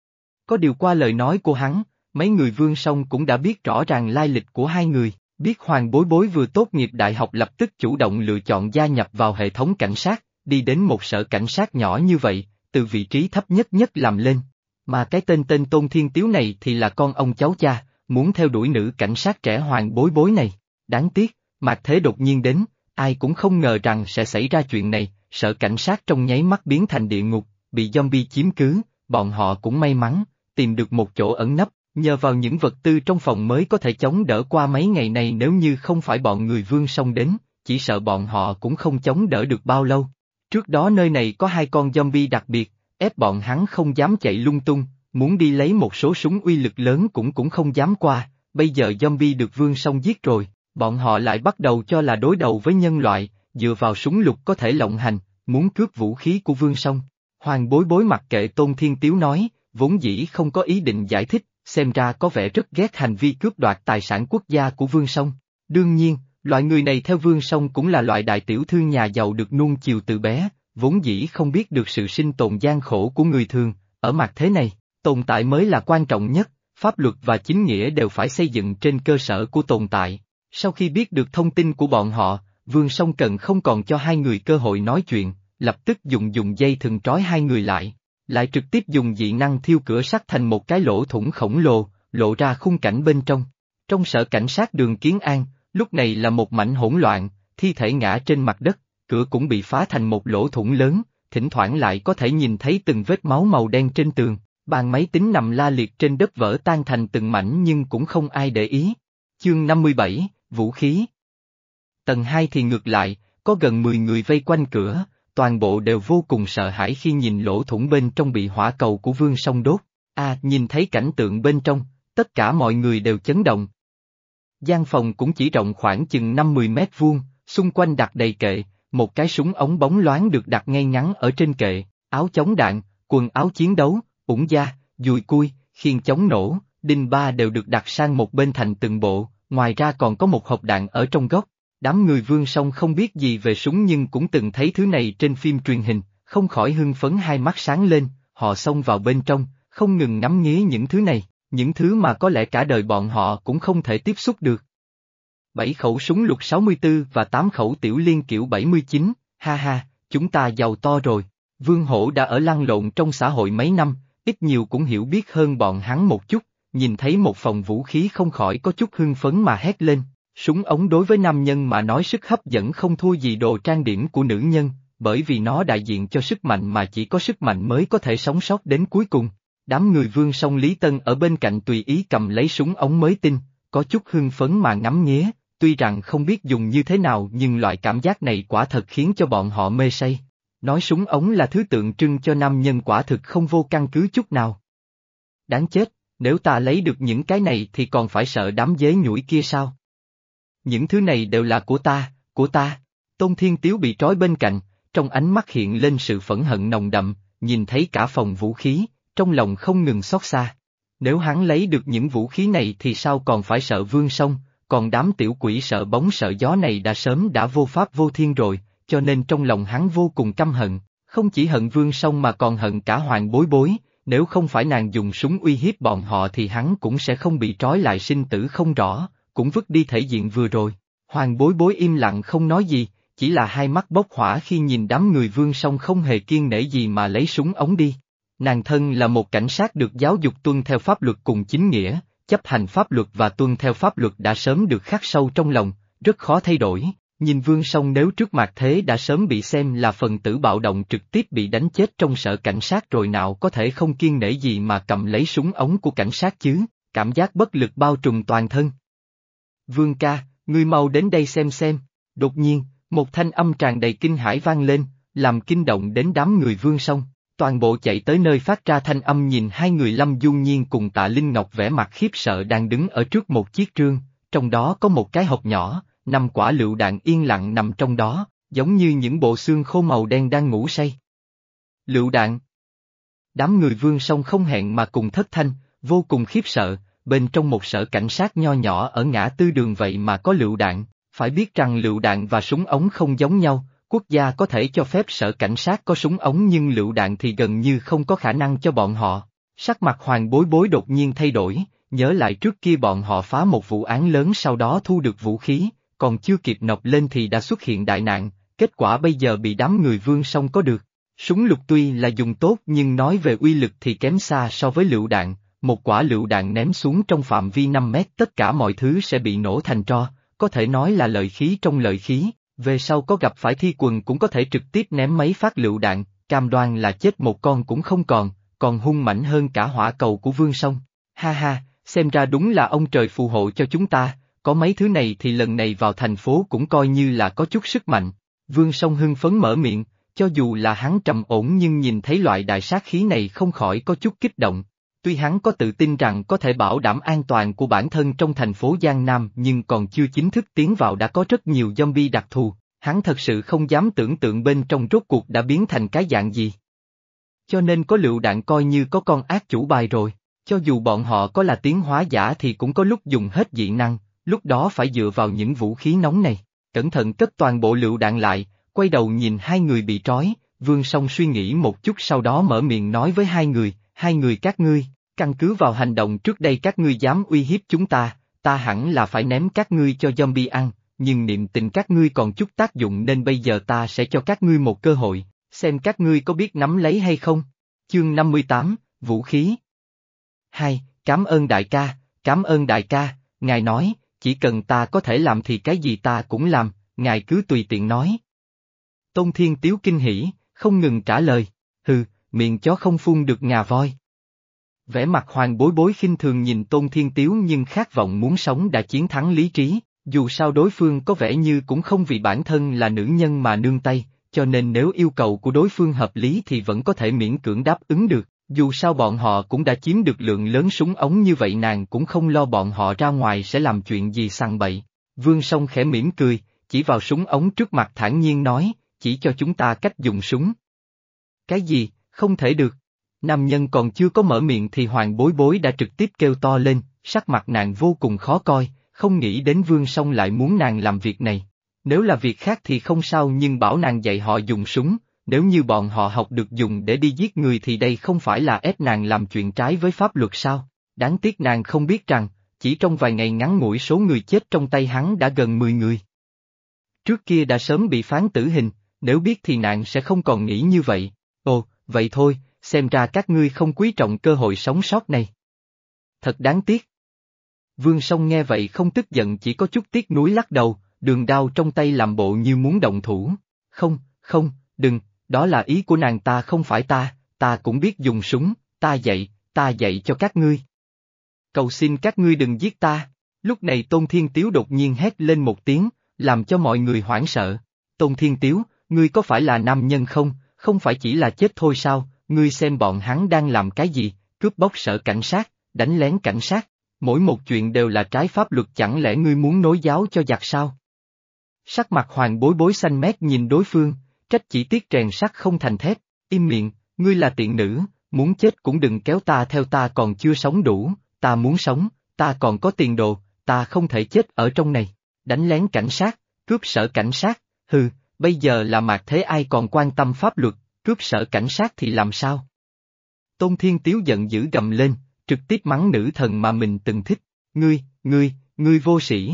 Có điều qua lời nói của hắn, mấy người Vương Song cũng đã biết rõ ràng lai lịch của hai người, biết Hoàng Bối Bối vừa tốt nghiệp đại học lập tức chủ động lựa chọn gia nhập vào hệ thống cảnh sát, đi đến một sở cảnh sát nhỏ như vậy, từ vị trí thấp nhất nhất làm lên. Mà cái tên tên Tôn Thiên Tiếu này thì là con ông cháu cha, muốn theo đuổi nữ cảnh sát trẻ Hoàng Bối Bối này. Đáng tiếc, mạt thế đột nhiên đến, ai cũng không ngờ rằng sẽ xảy ra chuyện này, sở cảnh sát trong nháy mắt biến thành địa ngục, bị zombie chiếm cứ, bọn họ cũng may mắn, tìm được một chỗ ẩn nấp, nhờ vào những vật tư trong phòng mới có thể chống đỡ qua mấy ngày này nếu như không phải bọn người Vương Song đến, chỉ sợ bọn họ cũng không chống đỡ được bao lâu. Trước đó nơi này có hai con zombie đặc biệt, ép bọn hắn không dám chạy lung tung, muốn đi lấy một số súng uy lực lớn cũng cũng không dám qua, bây giờ zombie được Vương Song giết rồi, bọn họ lại bắt đầu cho là đối đầu với nhân loại, dựa vào súng lục có thể lộng hành, muốn cướp vũ khí của Vương Song. Hoàng Bối Bối mặc kệ Tôn Thiên Tiếu nói, vốn dĩ không có ý định giải thích, xem ra có vẻ rất ghét hành vi cướp đoạt tài sản quốc gia của Vương Song. Đương nhiên, loại người này theo Vương Song cũng là loại đại tiểu thư nhà giàu được nuông chiều từ bé, vốn dĩ không biết được sự sinh tồn gian khổ của người thường, ở mặt thế này, tồn tại mới là quan trọng nhất, pháp luật và chính nghĩa đều phải xây dựng trên cơ sở của tồn tại. Sau khi biết được thông tin của bọn họ, Vương Song Cần không còn cho hai người cơ hội nói chuyện, lập tức dùng dùng dây thừng trói hai người lại, lại trực tiếp dùng dị năng thiêu cửa sắt thành một cái lỗ thủng khổng lồ, lộ ra khung cảnh bên trong. Trong sở cảnh sát đường Kiến An, lúc này là một mảnh hỗn loạn, thi thể ngã trên mặt đất, cửa cũng bị phá thành một lỗ thủng lớn, thỉnh thoảng lại có thể nhìn thấy từng vết máu màu đen trên tường, bàn máy tính nằm la liệt trên đất vỡ tan thành từng mảnh nhưng cũng không ai để ý. Chương năm mươi bảy, Vũ khí. Tầng hai thì ngược lại, có gần mười người vây quanh cửa, toàn bộ đều vô cùng sợ hãi khi nhìn lỗ thủng bên trong bị hỏa cầu của Vương Song đốt. À, nhìn thấy cảnh tượng bên trong, tất cả mọi người đều chấn động. Gian phòng cũng chỉ rộng khoảng chừng năm mươi mét vuông, xung quanh đặt đầy kệ, một cái súng ống bóng loáng được đặt ngay ngắn ở trên kệ, áo chống đạn, quần áo chiến đấu, ủng da, dùi cui, khiên chống nổ, đinh ba đều được đặt sang một bên thành từng bộ, ngoài ra còn có một hộp đạn ở trong góc. Đám người Vương Song không biết gì về súng nhưng cũng từng thấy thứ này trên phim truyền hình, không khỏi hưng phấn hai mắt sáng lên, họ xông vào bên trong, không ngừng ngắm nghía những thứ này, những thứ mà có lẽ cả đời bọn họ cũng không thể tiếp xúc được. Bảy khẩu súng lục sáu mươi tư và tám khẩu tiểu liên kiểu bảy mươi chín, ha ha, chúng ta giàu to rồi. Vương Hổ đã ở lăn lộn trong xã hội mấy năm, ít nhiều cũng hiểu biết hơn bọn hắn một chút, nhìn thấy một phòng vũ khí không khỏi có chút hưng phấn mà hét lên. Súng ống đối với nam nhân mà nói sức hấp dẫn không thua gì đồ trang điểm của nữ nhân, bởi vì nó đại diện cho sức mạnh mà chỉ có sức mạnh mới có thể sống sót đến cuối cùng. Đám người Vương Song Lý Tân ở bên cạnh tùy ý cầm lấy súng ống mới tinh, có chút hưng phấn mà ngắm nghía, tuy rằng không biết dùng như thế nào nhưng loại cảm giác này quả thật khiến cho bọn họ mê say. Nói súng ống là thứ tượng trưng cho nam nhân quả thực không vô căn cứ chút nào. Đáng chết, nếu ta lấy được những cái này thì còn phải sợ đám dế nhủi kia sao? Những thứ này đều là của ta, của ta. Tôn Thiên Tiếu bị trói bên cạnh, trong ánh mắt hiện lên sự phẫn hận nồng đậm, nhìn thấy cả phòng vũ khí, trong lòng không ngừng xót xa. Nếu hắn lấy được những vũ khí này thì sao còn phải sợ Vương Song, còn đám tiểu quỷ sợ bóng sợ gió này đã sớm đã vô pháp vô thiên rồi, cho nên trong lòng hắn vô cùng căm hận, không chỉ hận Vương Song mà còn hận cả Hoàng Bối Bối, nếu không phải nàng dùng súng uy hiếp bọn họ thì hắn cũng sẽ không bị trói lại sinh tử không rõ, cũng vứt đi thể diện vừa rồi. Hoàng Bối Bối im lặng không nói gì, chỉ là hai mắt bốc hỏa khi nhìn đám người Vương Song không hề kiêng nể gì mà lấy súng ống đi. Nàng thân là một cảnh sát được giáo dục tuân theo pháp luật cùng chính nghĩa, chấp hành pháp luật và tuân theo pháp luật đã sớm được khắc sâu trong lòng, rất khó thay đổi. Nhìn Vương Song nếu trước mặt thế đã sớm bị xem là phần tử bạo động trực tiếp bị đánh chết trong sở cảnh sát rồi nào có thể không kiêng nể gì mà cầm lấy súng ống của cảnh sát chứ, cảm giác bất lực bao trùm toàn thân. Vương ca, ngươi mau đến đây xem xem. Đột nhiên, một thanh âm tràn đầy kinh hãi vang lên, làm kinh động đến đám người Vương Song. Toàn bộ chạy tới nơi phát ra thanh âm nhìn hai người Lâm Du Nhiên cùng Tạ Linh Ngọc vẻ mặt khiếp sợ đang đứng ở trước một chiếc trương, trong đó có một cái hộp nhỏ, năm quả lựu đạn yên lặng nằm trong đó, giống như những bộ xương khô màu đen đang ngủ say. Lựu đạn. Đám người Vương Song không hẹn mà cùng thất thanh, vô cùng khiếp sợ, bên trong một sở cảnh sát nho nhỏ ở ngã tư đường vậy mà có lựu đạn, phải biết rằng lựu đạn và súng ống không giống nhau. Quốc gia có thể cho phép sở cảnh sát có súng ống nhưng lựu đạn thì gần như không có khả năng cho bọn họ. Sắc mặt Hoàng Bối Bối đột nhiên thay đổi, nhớ lại trước kia bọn họ phá một vụ án lớn sau đó thu được vũ khí, còn chưa kịp nộp lên thì đã xuất hiện đại nạn, kết quả bây giờ bị đám người Vương Song có được. Súng lục tuy là dùng tốt nhưng nói về uy lực thì kém xa so với lựu đạn, một quả lựu đạn ném xuống trong phạm vi năm mét tất cả mọi thứ sẽ bị nổ thành tro, có thể nói là lợi khí trong lợi khí. Về sau có gặp phải thi quần cũng có thể trực tiếp ném mấy phát lựu đạn, cam đoan là chết một con cũng không còn, còn hung mãnh hơn cả hỏa cầu của Vương Song. Ha ha, xem ra đúng là ông trời phù hộ cho chúng ta, có mấy thứ này thì lần này vào thành phố cũng coi như là có chút sức mạnh. Vương Song hưng phấn mở miệng, cho dù là hắn trầm ổn nhưng nhìn thấy loại đại sát khí này không khỏi có chút kích động. Tuy hắn có tự tin rằng có thể bảo đảm an toàn của bản thân trong thành phố Giang Nam nhưng còn chưa chính thức tiến vào đã có rất nhiều zombie đặc thù, hắn thật sự không dám tưởng tượng bên trong rốt cuộc đã biến thành cái dạng gì. Cho nên có lựu đạn coi như có con ác chủ bài rồi, cho dù bọn họ có là tiến hóa giả thì cũng có lúc dùng hết dị năng, lúc đó phải dựa vào những vũ khí nóng này. Cẩn thận cất toàn bộ lựu đạn lại, quay đầu nhìn hai người bị trói, Vương Song suy nghĩ một chút sau đó mở miệng nói với hai người. Hai người các ngươi, căn cứ vào hành động trước đây các ngươi dám uy hiếp chúng ta, ta hẳn là phải ném các ngươi cho zombie ăn, nhưng niệm tình các ngươi còn chút tác dụng nên bây giờ ta sẽ cho các ngươi một cơ hội, xem các ngươi có biết nắm lấy hay không. Chương năm mươi tám, Vũ khí. Hai, cảm ơn đại ca, cảm ơn đại ca, ngài nói, chỉ cần ta có thể làm thì cái gì ta cũng làm, ngài cứ tùy tiện nói. Tôn Thiên Tiếu kinh hỉ, không ngừng trả lời, hừ, miệng chó không phun được ngà voi. Vẻ mặt Hoàng Bối Bối khinh thường nhìn Tôn Thiên Tiếu nhưng khát vọng muốn sống đã chiến thắng lý trí, dù sao đối phương có vẻ như cũng không vì bản thân là nữ nhân mà nương tay, cho nên nếu yêu cầu của đối phương hợp lý thì vẫn có thể miễn cưỡng đáp ứng được, dù sao bọn họ cũng đã chiếm được lượng lớn súng ống như vậy nàng cũng không lo bọn họ ra ngoài sẽ làm chuyện gì sằng bậy. Vương Song khẽ mỉm cười, chỉ vào súng ống trước mặt thản nhiên nói, chỉ cho chúng ta cách dùng súng. Cái gì, không thể được. Nam nhân còn chưa có mở miệng thì Hoàng Bối Bối đã trực tiếp kêu to lên, sắc mặt nàng vô cùng khó coi, không nghĩ đến Vương Song lại muốn nàng làm việc này. Nếu là việc khác thì không sao nhưng bảo nàng dạy họ dùng súng, nếu như bọn họ học được dùng để đi giết người thì đây không phải là ép nàng làm chuyện trái với pháp luật sao? Đáng tiếc nàng không biết rằng, chỉ trong vài ngày ngắn ngủi số người chết trong tay hắn đã gần mười người. Trước kia đã sớm bị phán tử hình, nếu biết thì nàng sẽ không còn nghĩ như vậy. Ồ, vậy thôi, xem ra các ngươi không quý trọng cơ hội sống sót này. Thật đáng tiếc. Vương Song nghe vậy không tức giận chỉ có chút tiếc nuối lắc đầu, đường đao trong tay làm bộ như muốn động thủ. Không, không, đừng, đó là ý của nàng ta không phải ta, ta cũng biết dùng súng, ta dạy, ta dạy cho các ngươi. Cầu xin các ngươi đừng giết ta. Lúc này Tôn Thiên Tiếu đột nhiên hét lên một tiếng, làm cho mọi người hoảng sợ. Tôn Thiên Tiếu, ngươi có phải là nam nhân không, không phải chỉ là chết thôi sao, ngươi xem bọn hắn đang làm cái gì, cướp bóc sở cảnh sát, đánh lén cảnh sát, mỗi một chuyện đều là trái pháp luật chẳng lẽ ngươi muốn nối giáo cho giặc sao? Sắc mặt Hoàng Bối Bối xanh mét nhìn đối phương, trách chỉ tiếc rèn sắt không thành thép, im miệng, ngươi là tiện nữ, muốn chết cũng đừng kéo ta theo ta còn chưa sống đủ, ta muốn sống, ta còn có tiền đồ, ta không thể chết ở trong này, đánh lén cảnh sát, cướp sở cảnh sát, hừ, bây giờ là mạt thế ai còn quan tâm pháp luật, cướp sở cảnh sát thì làm sao? Tôn Thiên Tiếu giận dữ gầm lên, trực tiếp mắng nữ thần mà mình từng thích, ngươi, ngươi, ngươi vô sĩ.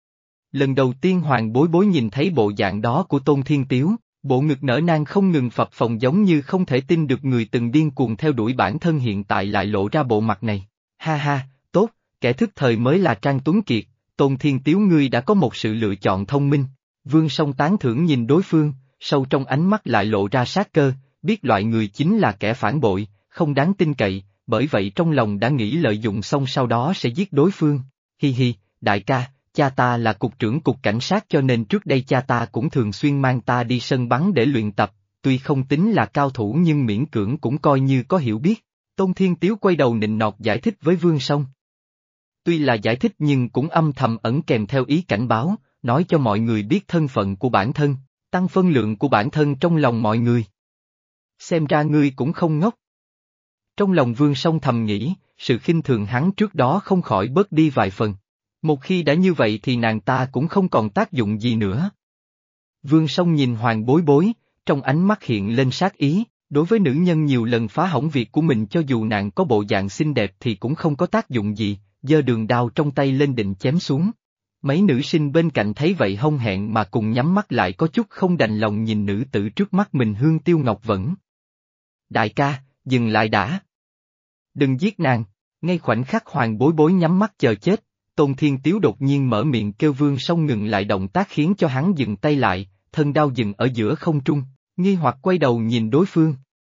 Lần đầu tiên Hoàng Bối Bối nhìn thấy bộ dạng đó của Tôn Thiên Tiếu, bộ ngực nở nang không ngừng phập phồng giống như không thể tin được người từng điên cuồng theo đuổi bản thân hiện tại lại lộ ra bộ mặt này. Ha ha, tốt, kẻ thức thời mới là Trang Tuấn Kiệt, Tôn Thiên Tiếu ngươi đã có một sự lựa chọn thông minh. Vương Song tán thưởng nhìn đối phương, sâu trong ánh mắt lại lộ ra sát cơ, biết loại người chính là kẻ phản bội, không đáng tin cậy, bởi vậy trong lòng đã nghĩ lợi dụng xong sau đó sẽ giết đối phương. Hi hi, đại ca, cha ta là cục trưởng cục cảnh sát cho nên trước đây cha ta cũng thường xuyên mang ta đi sân bắn để luyện tập, tuy không tính là cao thủ nhưng miễn cưỡng cũng coi như có hiểu biết. Tôn Thiên Tiếu quay đầu nịnh nọt giải thích với Vương Song. Tuy là giải thích nhưng cũng âm thầm ẩn kèm theo ý cảnh báo, nói cho mọi người biết thân phận của bản thân, tăng phân lượng của bản thân trong lòng mọi người. Xem ra ngươi cũng không ngốc. Trong lòng Vương Song thầm nghĩ, sự khinh thường hắn trước đó không khỏi bớt đi vài phần. Một khi đã như vậy thì nàng ta cũng không còn tác dụng gì nữa. Vương Song nhìn Hoàng Bối Bối, trong ánh mắt hiện lên sát ý, đối với nữ nhân nhiều lần phá hỏng việc của mình cho dù nàng có bộ dạng xinh đẹp thì cũng không có tác dụng gì, giơ đường đao trong tay lên định chém xuống. Mấy nữ sinh bên cạnh thấy vậy hông hẹn mà cùng nhắm mắt lại có chút không đành lòng nhìn nữ tử trước mắt mình Hương Tiêu Ngọc Vẫn. Đại ca, dừng lại đã. Đừng giết nàng, ngay khoảnh khắc Hoàng Bối Bối nhắm mắt chờ chết, Tôn Thiên Tiếu đột nhiên mở miệng kêu Vương Song ngừng lại động tác khiến cho hắn dừng tay lại, thân đao dừng ở giữa không trung, nghi hoặc quay đầu nhìn đối phương.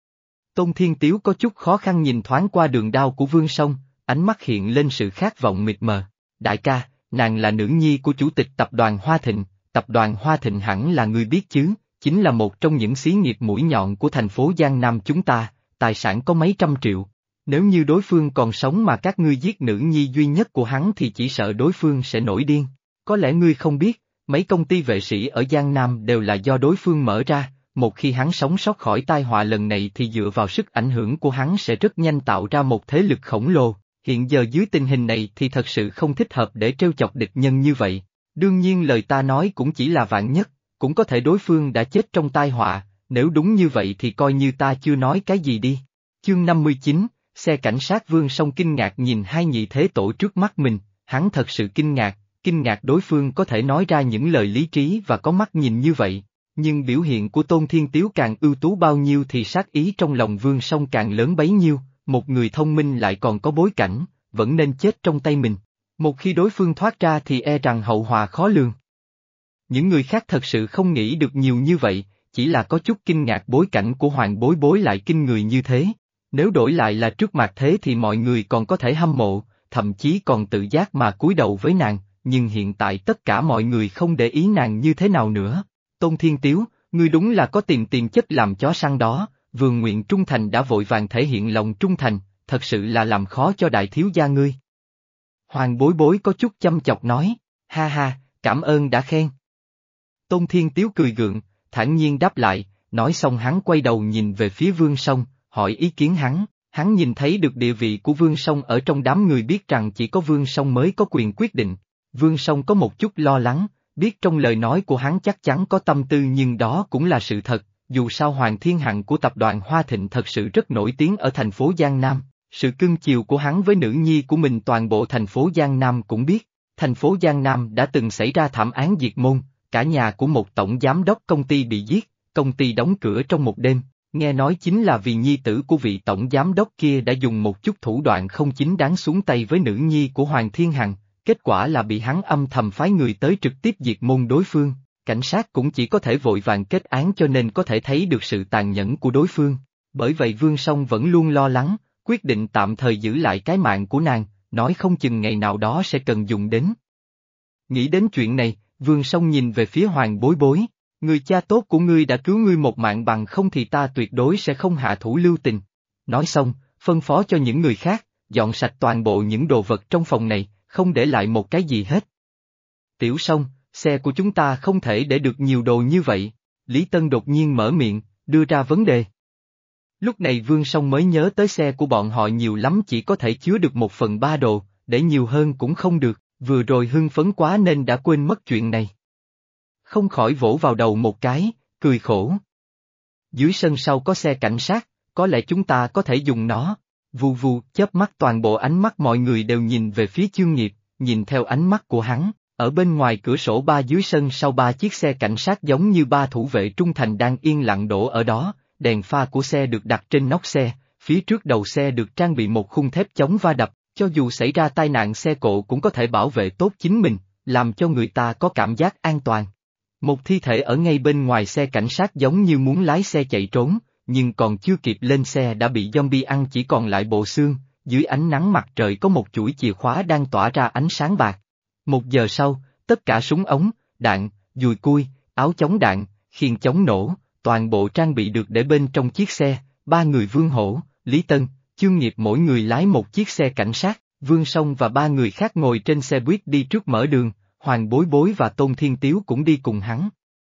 Tôn Thiên Tiếu có chút khó khăn nhìn thoáng qua đường đao của Vương Song, ánh mắt hiện lên sự khát vọng mịt mờ. Đại ca, nàng là nữ nhi của chủ tịch tập đoàn Hoa Thịnh, tập đoàn Hoa Thịnh hẳn là người biết chứ, chính là một trong những xí nghiệp mũi nhọn của thành phố Giang Nam chúng ta, tài sản có mấy trăm triệu. Nếu như đối phương còn sống mà các ngươi giết nữ nhi duy nhất của hắn thì chỉ sợ đối phương sẽ nổi điên. Có lẽ ngươi không biết, mấy công ty vệ sĩ ở Giang Nam đều là do đối phương mở ra, một khi hắn sống sót khỏi tai họa lần này thì dựa vào sức ảnh hưởng của hắn sẽ rất nhanh tạo ra một thế lực khổng lồ. Hiện giờ dưới tình hình này thì thật sự không thích hợp để trêu chọc địch nhân như vậy. Đương nhiên lời ta nói cũng chỉ là vạn nhất, cũng có thể đối phương đã chết trong tai họa, nếu đúng như vậy thì coi như ta chưa nói cái gì đi. Chương năm mươi chín, xe cảnh sát. Vương Song kinh ngạc nhìn hai nhị thế tổ trước mắt mình, hắn thật sự kinh ngạc, kinh ngạc đối phương có thể nói ra những lời lý trí và có mắt nhìn như vậy. Nhưng biểu hiện của Tôn Thiên Tiếu càng ưu tú bao nhiêu thì sát ý trong lòng Vương Song càng lớn bấy nhiêu. Một người thông minh lại còn có bối cảnh, vẫn nên chết trong tay mình. Một khi đối phương thoát ra thì e rằng hậu họa khó lường. Những người khác thật sự không nghĩ được nhiều như vậy, chỉ là có chút kinh ngạc bối cảnh của Hoàng Bối Bối lại kinh người như thế. Nếu đổi lại là trước mặt thế thì mọi người còn có thể hâm mộ, thậm chí còn tự giác mà cúi đầu với nàng, nhưng hiện tại tất cả mọi người không để ý nàng như thế nào nữa. Tôn Thiên Tiếu, ngươi đúng là có tiền tiền chất làm chó săn đó. Vườn nguyện trung thành đã vội vàng thể hiện lòng trung thành, thật sự là làm khó cho đại thiếu gia ngươi. Hoàng Bối Bối có chút chăm chọc nói, ha ha, cảm ơn đã khen. Tôn Thiên Tiếu cười gượng, thản nhiên đáp lại, nói xong hắn quay đầu nhìn về phía Vương Song, hỏi ý kiến hắn. Hắn nhìn thấy được địa vị của Vương Song ở trong đám người, biết rằng chỉ có Vương Song mới có quyền quyết định. Vương Song có một chút lo lắng, biết trong lời nói của hắn chắc chắn có tâm tư, nhưng đó cũng là sự thật, dù sao Hoàng Thiên Hằng của tập đoàn Hoa Thịnh thật sự rất nổi tiếng ở thành phố Giang Nam, sự cưng chiều của hắn với nữ nhi của mình toàn bộ thành phố Giang Nam cũng biết. Thành phố Giang Nam đã từng xảy ra thảm án diệt môn, cả nhà của một tổng giám đốc công ty bị giết, công ty đóng cửa trong một đêm. Nghe nói chính là vì nhi tử của vị tổng giám đốc kia đã dùng một chút thủ đoạn không chính đáng xuống tay với nữ nhi của Hoàng Thiên Hằng, kết quả là bị hắn âm thầm phái người tới trực tiếp diệt môn đối phương, cảnh sát cũng chỉ có thể vội vàng kết án, cho nên có thể thấy được sự tàn nhẫn của đối phương. Bởi vậy Vương Song vẫn luôn lo lắng, quyết định tạm thời giữ lại cái mạng của nàng, nói không chừng ngày nào đó sẽ cần dùng đến. Nghĩ đến chuyện này, Vương Song nhìn về phía Hoàng Bối Bối. Người cha tốt của ngươi đã cứu ngươi một mạng, bằng không thì ta tuyệt đối sẽ không hạ thủ lưu tình. Nói xong, phân phó cho những người khác, dọn sạch toàn bộ những đồ vật trong phòng này, không để lại một cái gì hết. Tiểu Song, xe của chúng ta không thể để được nhiều đồ như vậy. Lý Tân đột nhiên mở miệng, đưa ra vấn đề. Lúc này Vương Song mới nhớ tới xe của bọn họ nhiều lắm chỉ có thể chứa được một phần ba đồ, để nhiều hơn cũng không được, vừa rồi hưng phấn quá nên đã quên mất chuyện này. Không khỏi vỗ vào đầu một cái, cười khổ. Dưới sân sau có xe cảnh sát, có lẽ chúng ta có thể dùng nó. Vù vù, chớp mắt toàn bộ ánh mắt mọi người đều nhìn về phía Chương Nghiệp, nhìn theo ánh mắt của hắn, ở bên ngoài cửa sổ ba dưới sân sau ba chiếc xe cảnh sát giống như ba thủ vệ trung thành đang yên lặng đổ ở đó, đèn pha của xe được đặt trên nóc xe, phía trước đầu xe được trang bị một khung thép chống va đập, cho dù xảy ra tai nạn xe cộ cũng có thể bảo vệ tốt chính mình, làm cho người ta có cảm giác an toàn. Một thi thể ở ngay bên ngoài xe cảnh sát giống như muốn lái xe chạy trốn, nhưng còn chưa kịp lên xe đã bị zombie ăn, chỉ còn lại bộ xương, dưới ánh nắng mặt trời có một chuỗi chìa khóa đang tỏa ra ánh sáng bạc. Một giờ sau, tất cả súng ống, đạn, dùi cui, áo chống đạn, khiên chống nổ, toàn bộ trang bị được để bên trong chiếc xe, ba người Vương Hổ, Lý Tân, Chương Nghiệp mỗi người lái một chiếc xe cảnh sát, Vương Song và ba người khác ngồi trên xe buýt đi trước mở đường. Hoàng Bối Bối và Tôn Thiên Tiếu cũng đi cùng hắn.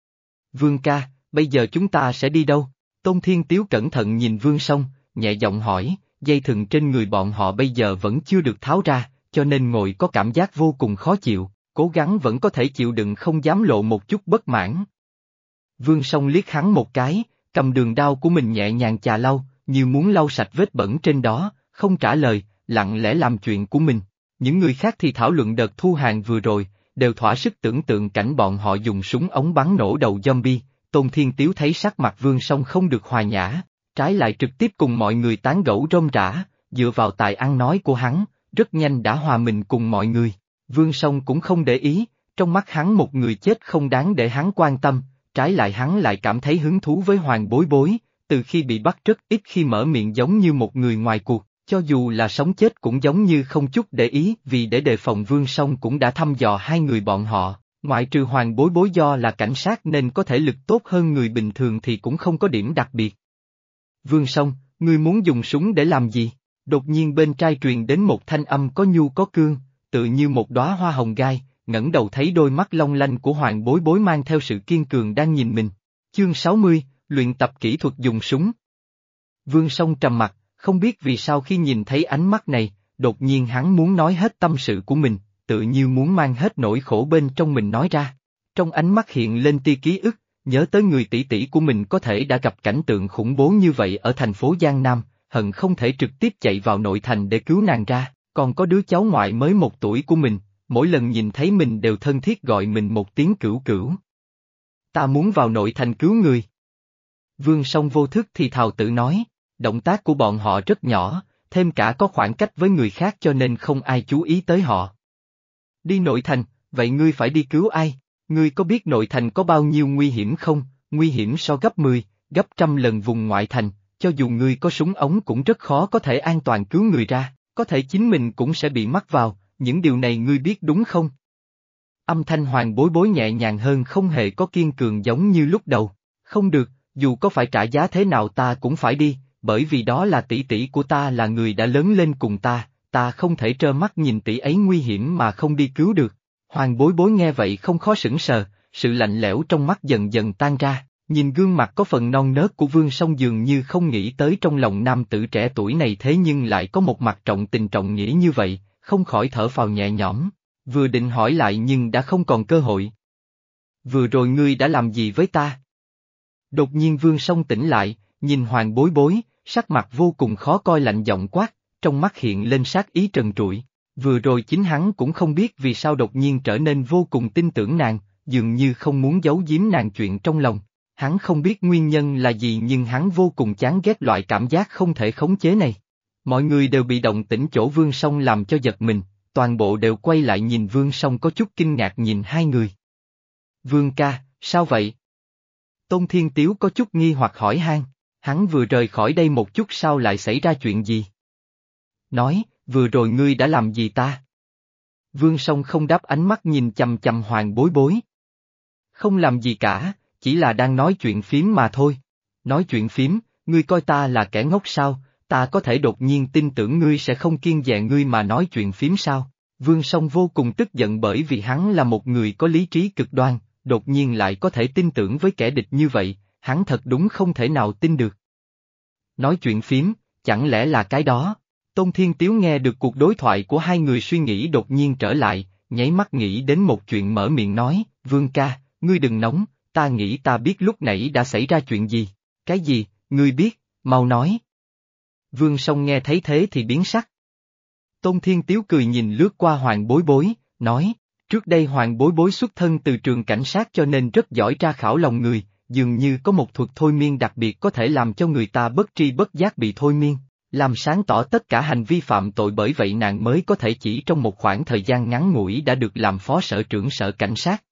Vương ca, bây giờ chúng ta sẽ đi đâu? Tôn Thiên Tiếu cẩn thận nhìn Vương Song, nhẹ giọng hỏi, dây thừng trên người bọn họ bây giờ vẫn chưa được tháo ra, cho nên ngồi có cảm giác vô cùng khó chịu, cố gắng vẫn có thể chịu đựng, không dám lộ một chút bất mãn. Vương Song liếc hắn một cái, cầm đường đao của mình nhẹ nhàng chà lau, như muốn lau sạch vết bẩn trên đó, không trả lời, lặng lẽ làm chuyện của mình. Những người khác thì thảo luận đợt thu hàng vừa rồi, đều thỏa sức tưởng tượng cảnh bọn họ dùng súng ống bắn nổ đầu zombie. Tôn Thiên Tiếu thấy sắc mặt Vương Song không được hòa nhã, trái lại trực tiếp cùng mọi người tán gẫu rôm rả, dựa vào tài ăn nói của hắn, rất nhanh đã hòa mình cùng mọi người. Vương Song cũng không để ý, trong mắt hắn một người chết không đáng để hắn quan tâm, trái lại hắn lại cảm thấy hứng thú với Hoàng Bối Bối, từ khi bị bắt rất ít khi mở miệng, giống như một người ngoài cuộc. Cho dù là sống chết cũng giống như không chút để ý, vì để đề phòng Vương Song cũng đã thăm dò hai người bọn họ, ngoại trừ Hoàng Bối Bối do là cảnh sát nên có thể lực tốt hơn người bình thường thì cũng không có điểm đặc biệt. Vương Song, ngươi muốn dùng súng để làm gì? Đột nhiên bên trai truyền đến một thanh âm có nhu có cương, tự như một đóa hoa hồng gai, ngẩng đầu thấy đôi mắt long lanh của Hoàng Bối Bối mang theo sự kiên cường đang nhìn mình. Chương sáu mươi, luyện tập kỹ thuật dùng súng. Vương Song trầm mặt. Không biết vì sao khi nhìn thấy ánh mắt này, đột nhiên hắn muốn nói hết tâm sự của mình, tự như muốn mang hết nỗi khổ bên trong mình nói ra. Trong ánh mắt hiện lên tia ký ức, nhớ tới người tỷ tỷ của mình có thể đã gặp cảnh tượng khủng bố như vậy ở thành phố Giang Nam, hận không thể trực tiếp chạy vào nội thành để cứu nàng ra, còn có đứa cháu ngoại mới một tuổi của mình, mỗi lần nhìn thấy mình đều thân thiết gọi mình một tiếng cửu cửu. Ta muốn vào nội thành cứu người. Vương Song vô thức thì thào tự nói. Động tác của bọn họ rất nhỏ, thêm cả có khoảng cách với người khác cho nên không ai chú ý tới họ. Đi nội thành, vậy ngươi phải đi cứu ai? Ngươi có biết nội thành có bao nhiêu nguy hiểm không? Nguy hiểm so gấp mười, gấp trăm lần vùng ngoại thành, cho dù ngươi có súng ống cũng rất khó có thể an toàn cứu người ra, có thể chính mình cũng sẽ bị mắc vào, những điều này ngươi biết đúng không? Âm thanh Hoàng Bối Bối nhẹ nhàng hơn, không hề có kiên cường giống như lúc đầu. Không được, dù có phải trả giá thế nào ta cũng phải đi. Bởi vì đó là tỷ tỷ của ta, là người đã lớn lên cùng ta, ta không thể trơ mắt nhìn tỷ ấy nguy hiểm mà không đi cứu được. Hoàng Bối Bối nghe vậy không khó sững sờ, sự lạnh lẽo trong mắt dần dần tan ra, Nhìn gương mặt có phần non nớt của Vương Song dường như không nghĩ tới trong lòng nam tử trẻ tuổi này thế nhưng lại có một mặt trọng tình trọng nghĩa như vậy, không khỏi thở phào nhẹ nhõm, vừa định hỏi lại nhưng đã không còn cơ hội. Vừa rồi ngươi đã làm gì với ta? Đột nhiên Vương Song tỉnh lại, nhìn Hoàng Bối Bối, sắc mặt vô cùng khó coi lạnh giọng quát, trong mắt hiện lên sát ý trần trụi. Vừa rồi chính hắn cũng không biết vì sao đột nhiên trở nên vô cùng tin tưởng nàng, dường như không muốn giấu giếm nàng chuyện trong lòng. Hắn không biết nguyên nhân là gì nhưng hắn vô cùng chán ghét loại cảm giác không thể khống chế này. Mọi người đều bị động tĩnh chỗ Vương Song làm cho giật mình, toàn bộ đều quay lại nhìn Vương Song có chút kinh ngạc nhìn hai người. Vương ca, sao vậy? Tôn Thiên Tiếu có chút nghi hoặc hỏi han, hắn vừa rời khỏi đây một chút sao lại xảy ra chuyện gì? Nói, vừa rồi ngươi đã làm gì ta? Vương Song không đáp, ánh mắt nhìn chằm chằm Hoàng Bối Bối. Không làm gì cả, chỉ là đang nói chuyện phím mà thôi. Nói chuyện phím, ngươi coi ta là kẻ ngốc sao, ta có thể đột nhiên tin tưởng ngươi sẽ không kiêng dè ngươi mà nói chuyện phím sao? Vương Song vô cùng tức giận bởi vì hắn là một người có lý trí cực đoan, đột nhiên lại có thể tin tưởng với kẻ địch như vậy, hắn thật đúng không thể nào tin được. Nói chuyện phím, chẳng lẽ là cái đó? Tôn Thiên Tiếu nghe được cuộc đối thoại của hai người suy nghĩ đột nhiên trở lại, nháy mắt nghĩ đến một chuyện mở miệng nói, Vương ca, ngươi đừng nóng, ta nghĩ ta biết lúc nãy đã xảy ra chuyện gì. Cái gì, ngươi biết, mau nói. Vương Song nghe thấy thế thì biến sắc. Tôn Thiên Tiếu cười nhìn lướt qua Hoàng Bối Bối, nói, trước đây Hoàng Bối Bối xuất thân từ trường cảnh sát cho nên rất giỏi tra khảo lòng người, dường như có một thuật thôi miên đặc biệt có thể làm cho người ta bất tri bất giác bị thôi miên, làm sáng tỏ tất cả hành vi phạm tội, bởi vậy nàng mới có thể chỉ trong một khoảng thời gian ngắn ngủi đã được làm phó sở trưởng sở cảnh sát.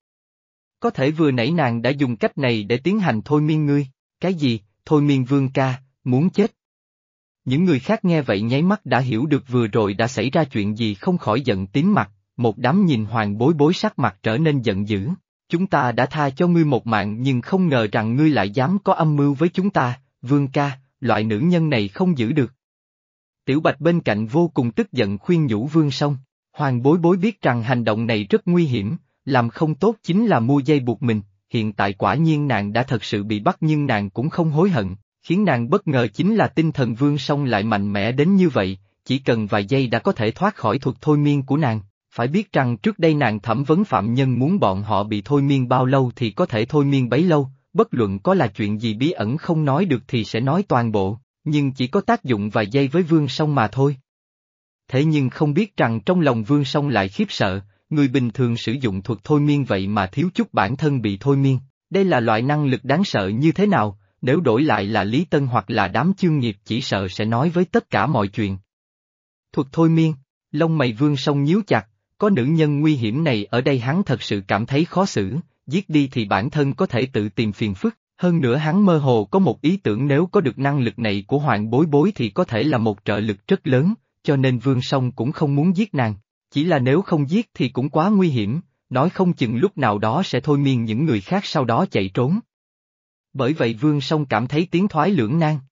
Có thể vừa nãy nàng đã dùng cách này để tiến hành thôi miên ngươi, cái gì, thôi miên Vương ca, muốn chết. Những người khác nghe vậy nháy mắt đã hiểu được vừa rồi đã xảy ra chuyện gì, không khỏi giận tím mặt, một đám nhìn Hoàng Bối Bối sắc mặt trở nên giận dữ. Chúng ta đã tha cho ngươi một mạng nhưng không ngờ rằng ngươi lại dám có âm mưu với chúng ta, Vương ca, loại nữ nhân này không giữ được. Tiểu Bạch bên cạnh vô cùng tức giận khuyên nhủ Vương Song, Hoàng Bối Bối biết rằng hành động này rất nguy hiểm, làm không tốt chính là mua dây buộc mình, hiện tại quả nhiên nàng đã thật sự bị bắt nhưng nàng cũng không hối hận, khiến nàng bất ngờ chính là tinh thần Vương Song lại mạnh mẽ đến như vậy, chỉ cần vài giây đã có thể thoát khỏi thuật thôi miên của nàng. Phải biết rằng trước đây nàng thẩm vấn phạm nhân muốn bọn họ bị thôi miên bao lâu thì có thể thôi miên bấy lâu, bất luận có là chuyện gì bí ẩn không nói được thì sẽ nói toàn bộ, nhưng chỉ có tác dụng vài giây với Vương Song mà thôi. Thế nhưng không biết rằng trong lòng Vương Song lại khiếp sợ, người bình thường sử dụng thuật thôi miên vậy mà thiếu chút bản thân bị thôi miên, đây là loại năng lực đáng sợ như thế nào, nếu đổi lại là Lý Tân hoặc là đám chương nghiệp chỉ sợ sẽ nói với tất cả mọi chuyện. Thuật thôi miên, lông mày Vương Song nhíu chặt. Có nữ nhân nguy hiểm này ở đây hắn thật sự cảm thấy khó xử, giết đi thì bản thân có thể tự tìm phiền phức, hơn nữa hắn mơ hồ có một ý tưởng nếu có được năng lực này của Hoàng Bối Bối thì có thể là một trợ lực rất lớn, cho nên Vương Song cũng không muốn giết nàng, chỉ là nếu không giết thì cũng quá nguy hiểm, nói không chừng lúc nào đó sẽ thôi miên những người khác sau đó chạy trốn. Bởi vậy Vương Song cảm thấy tiến thoái lưỡng nan.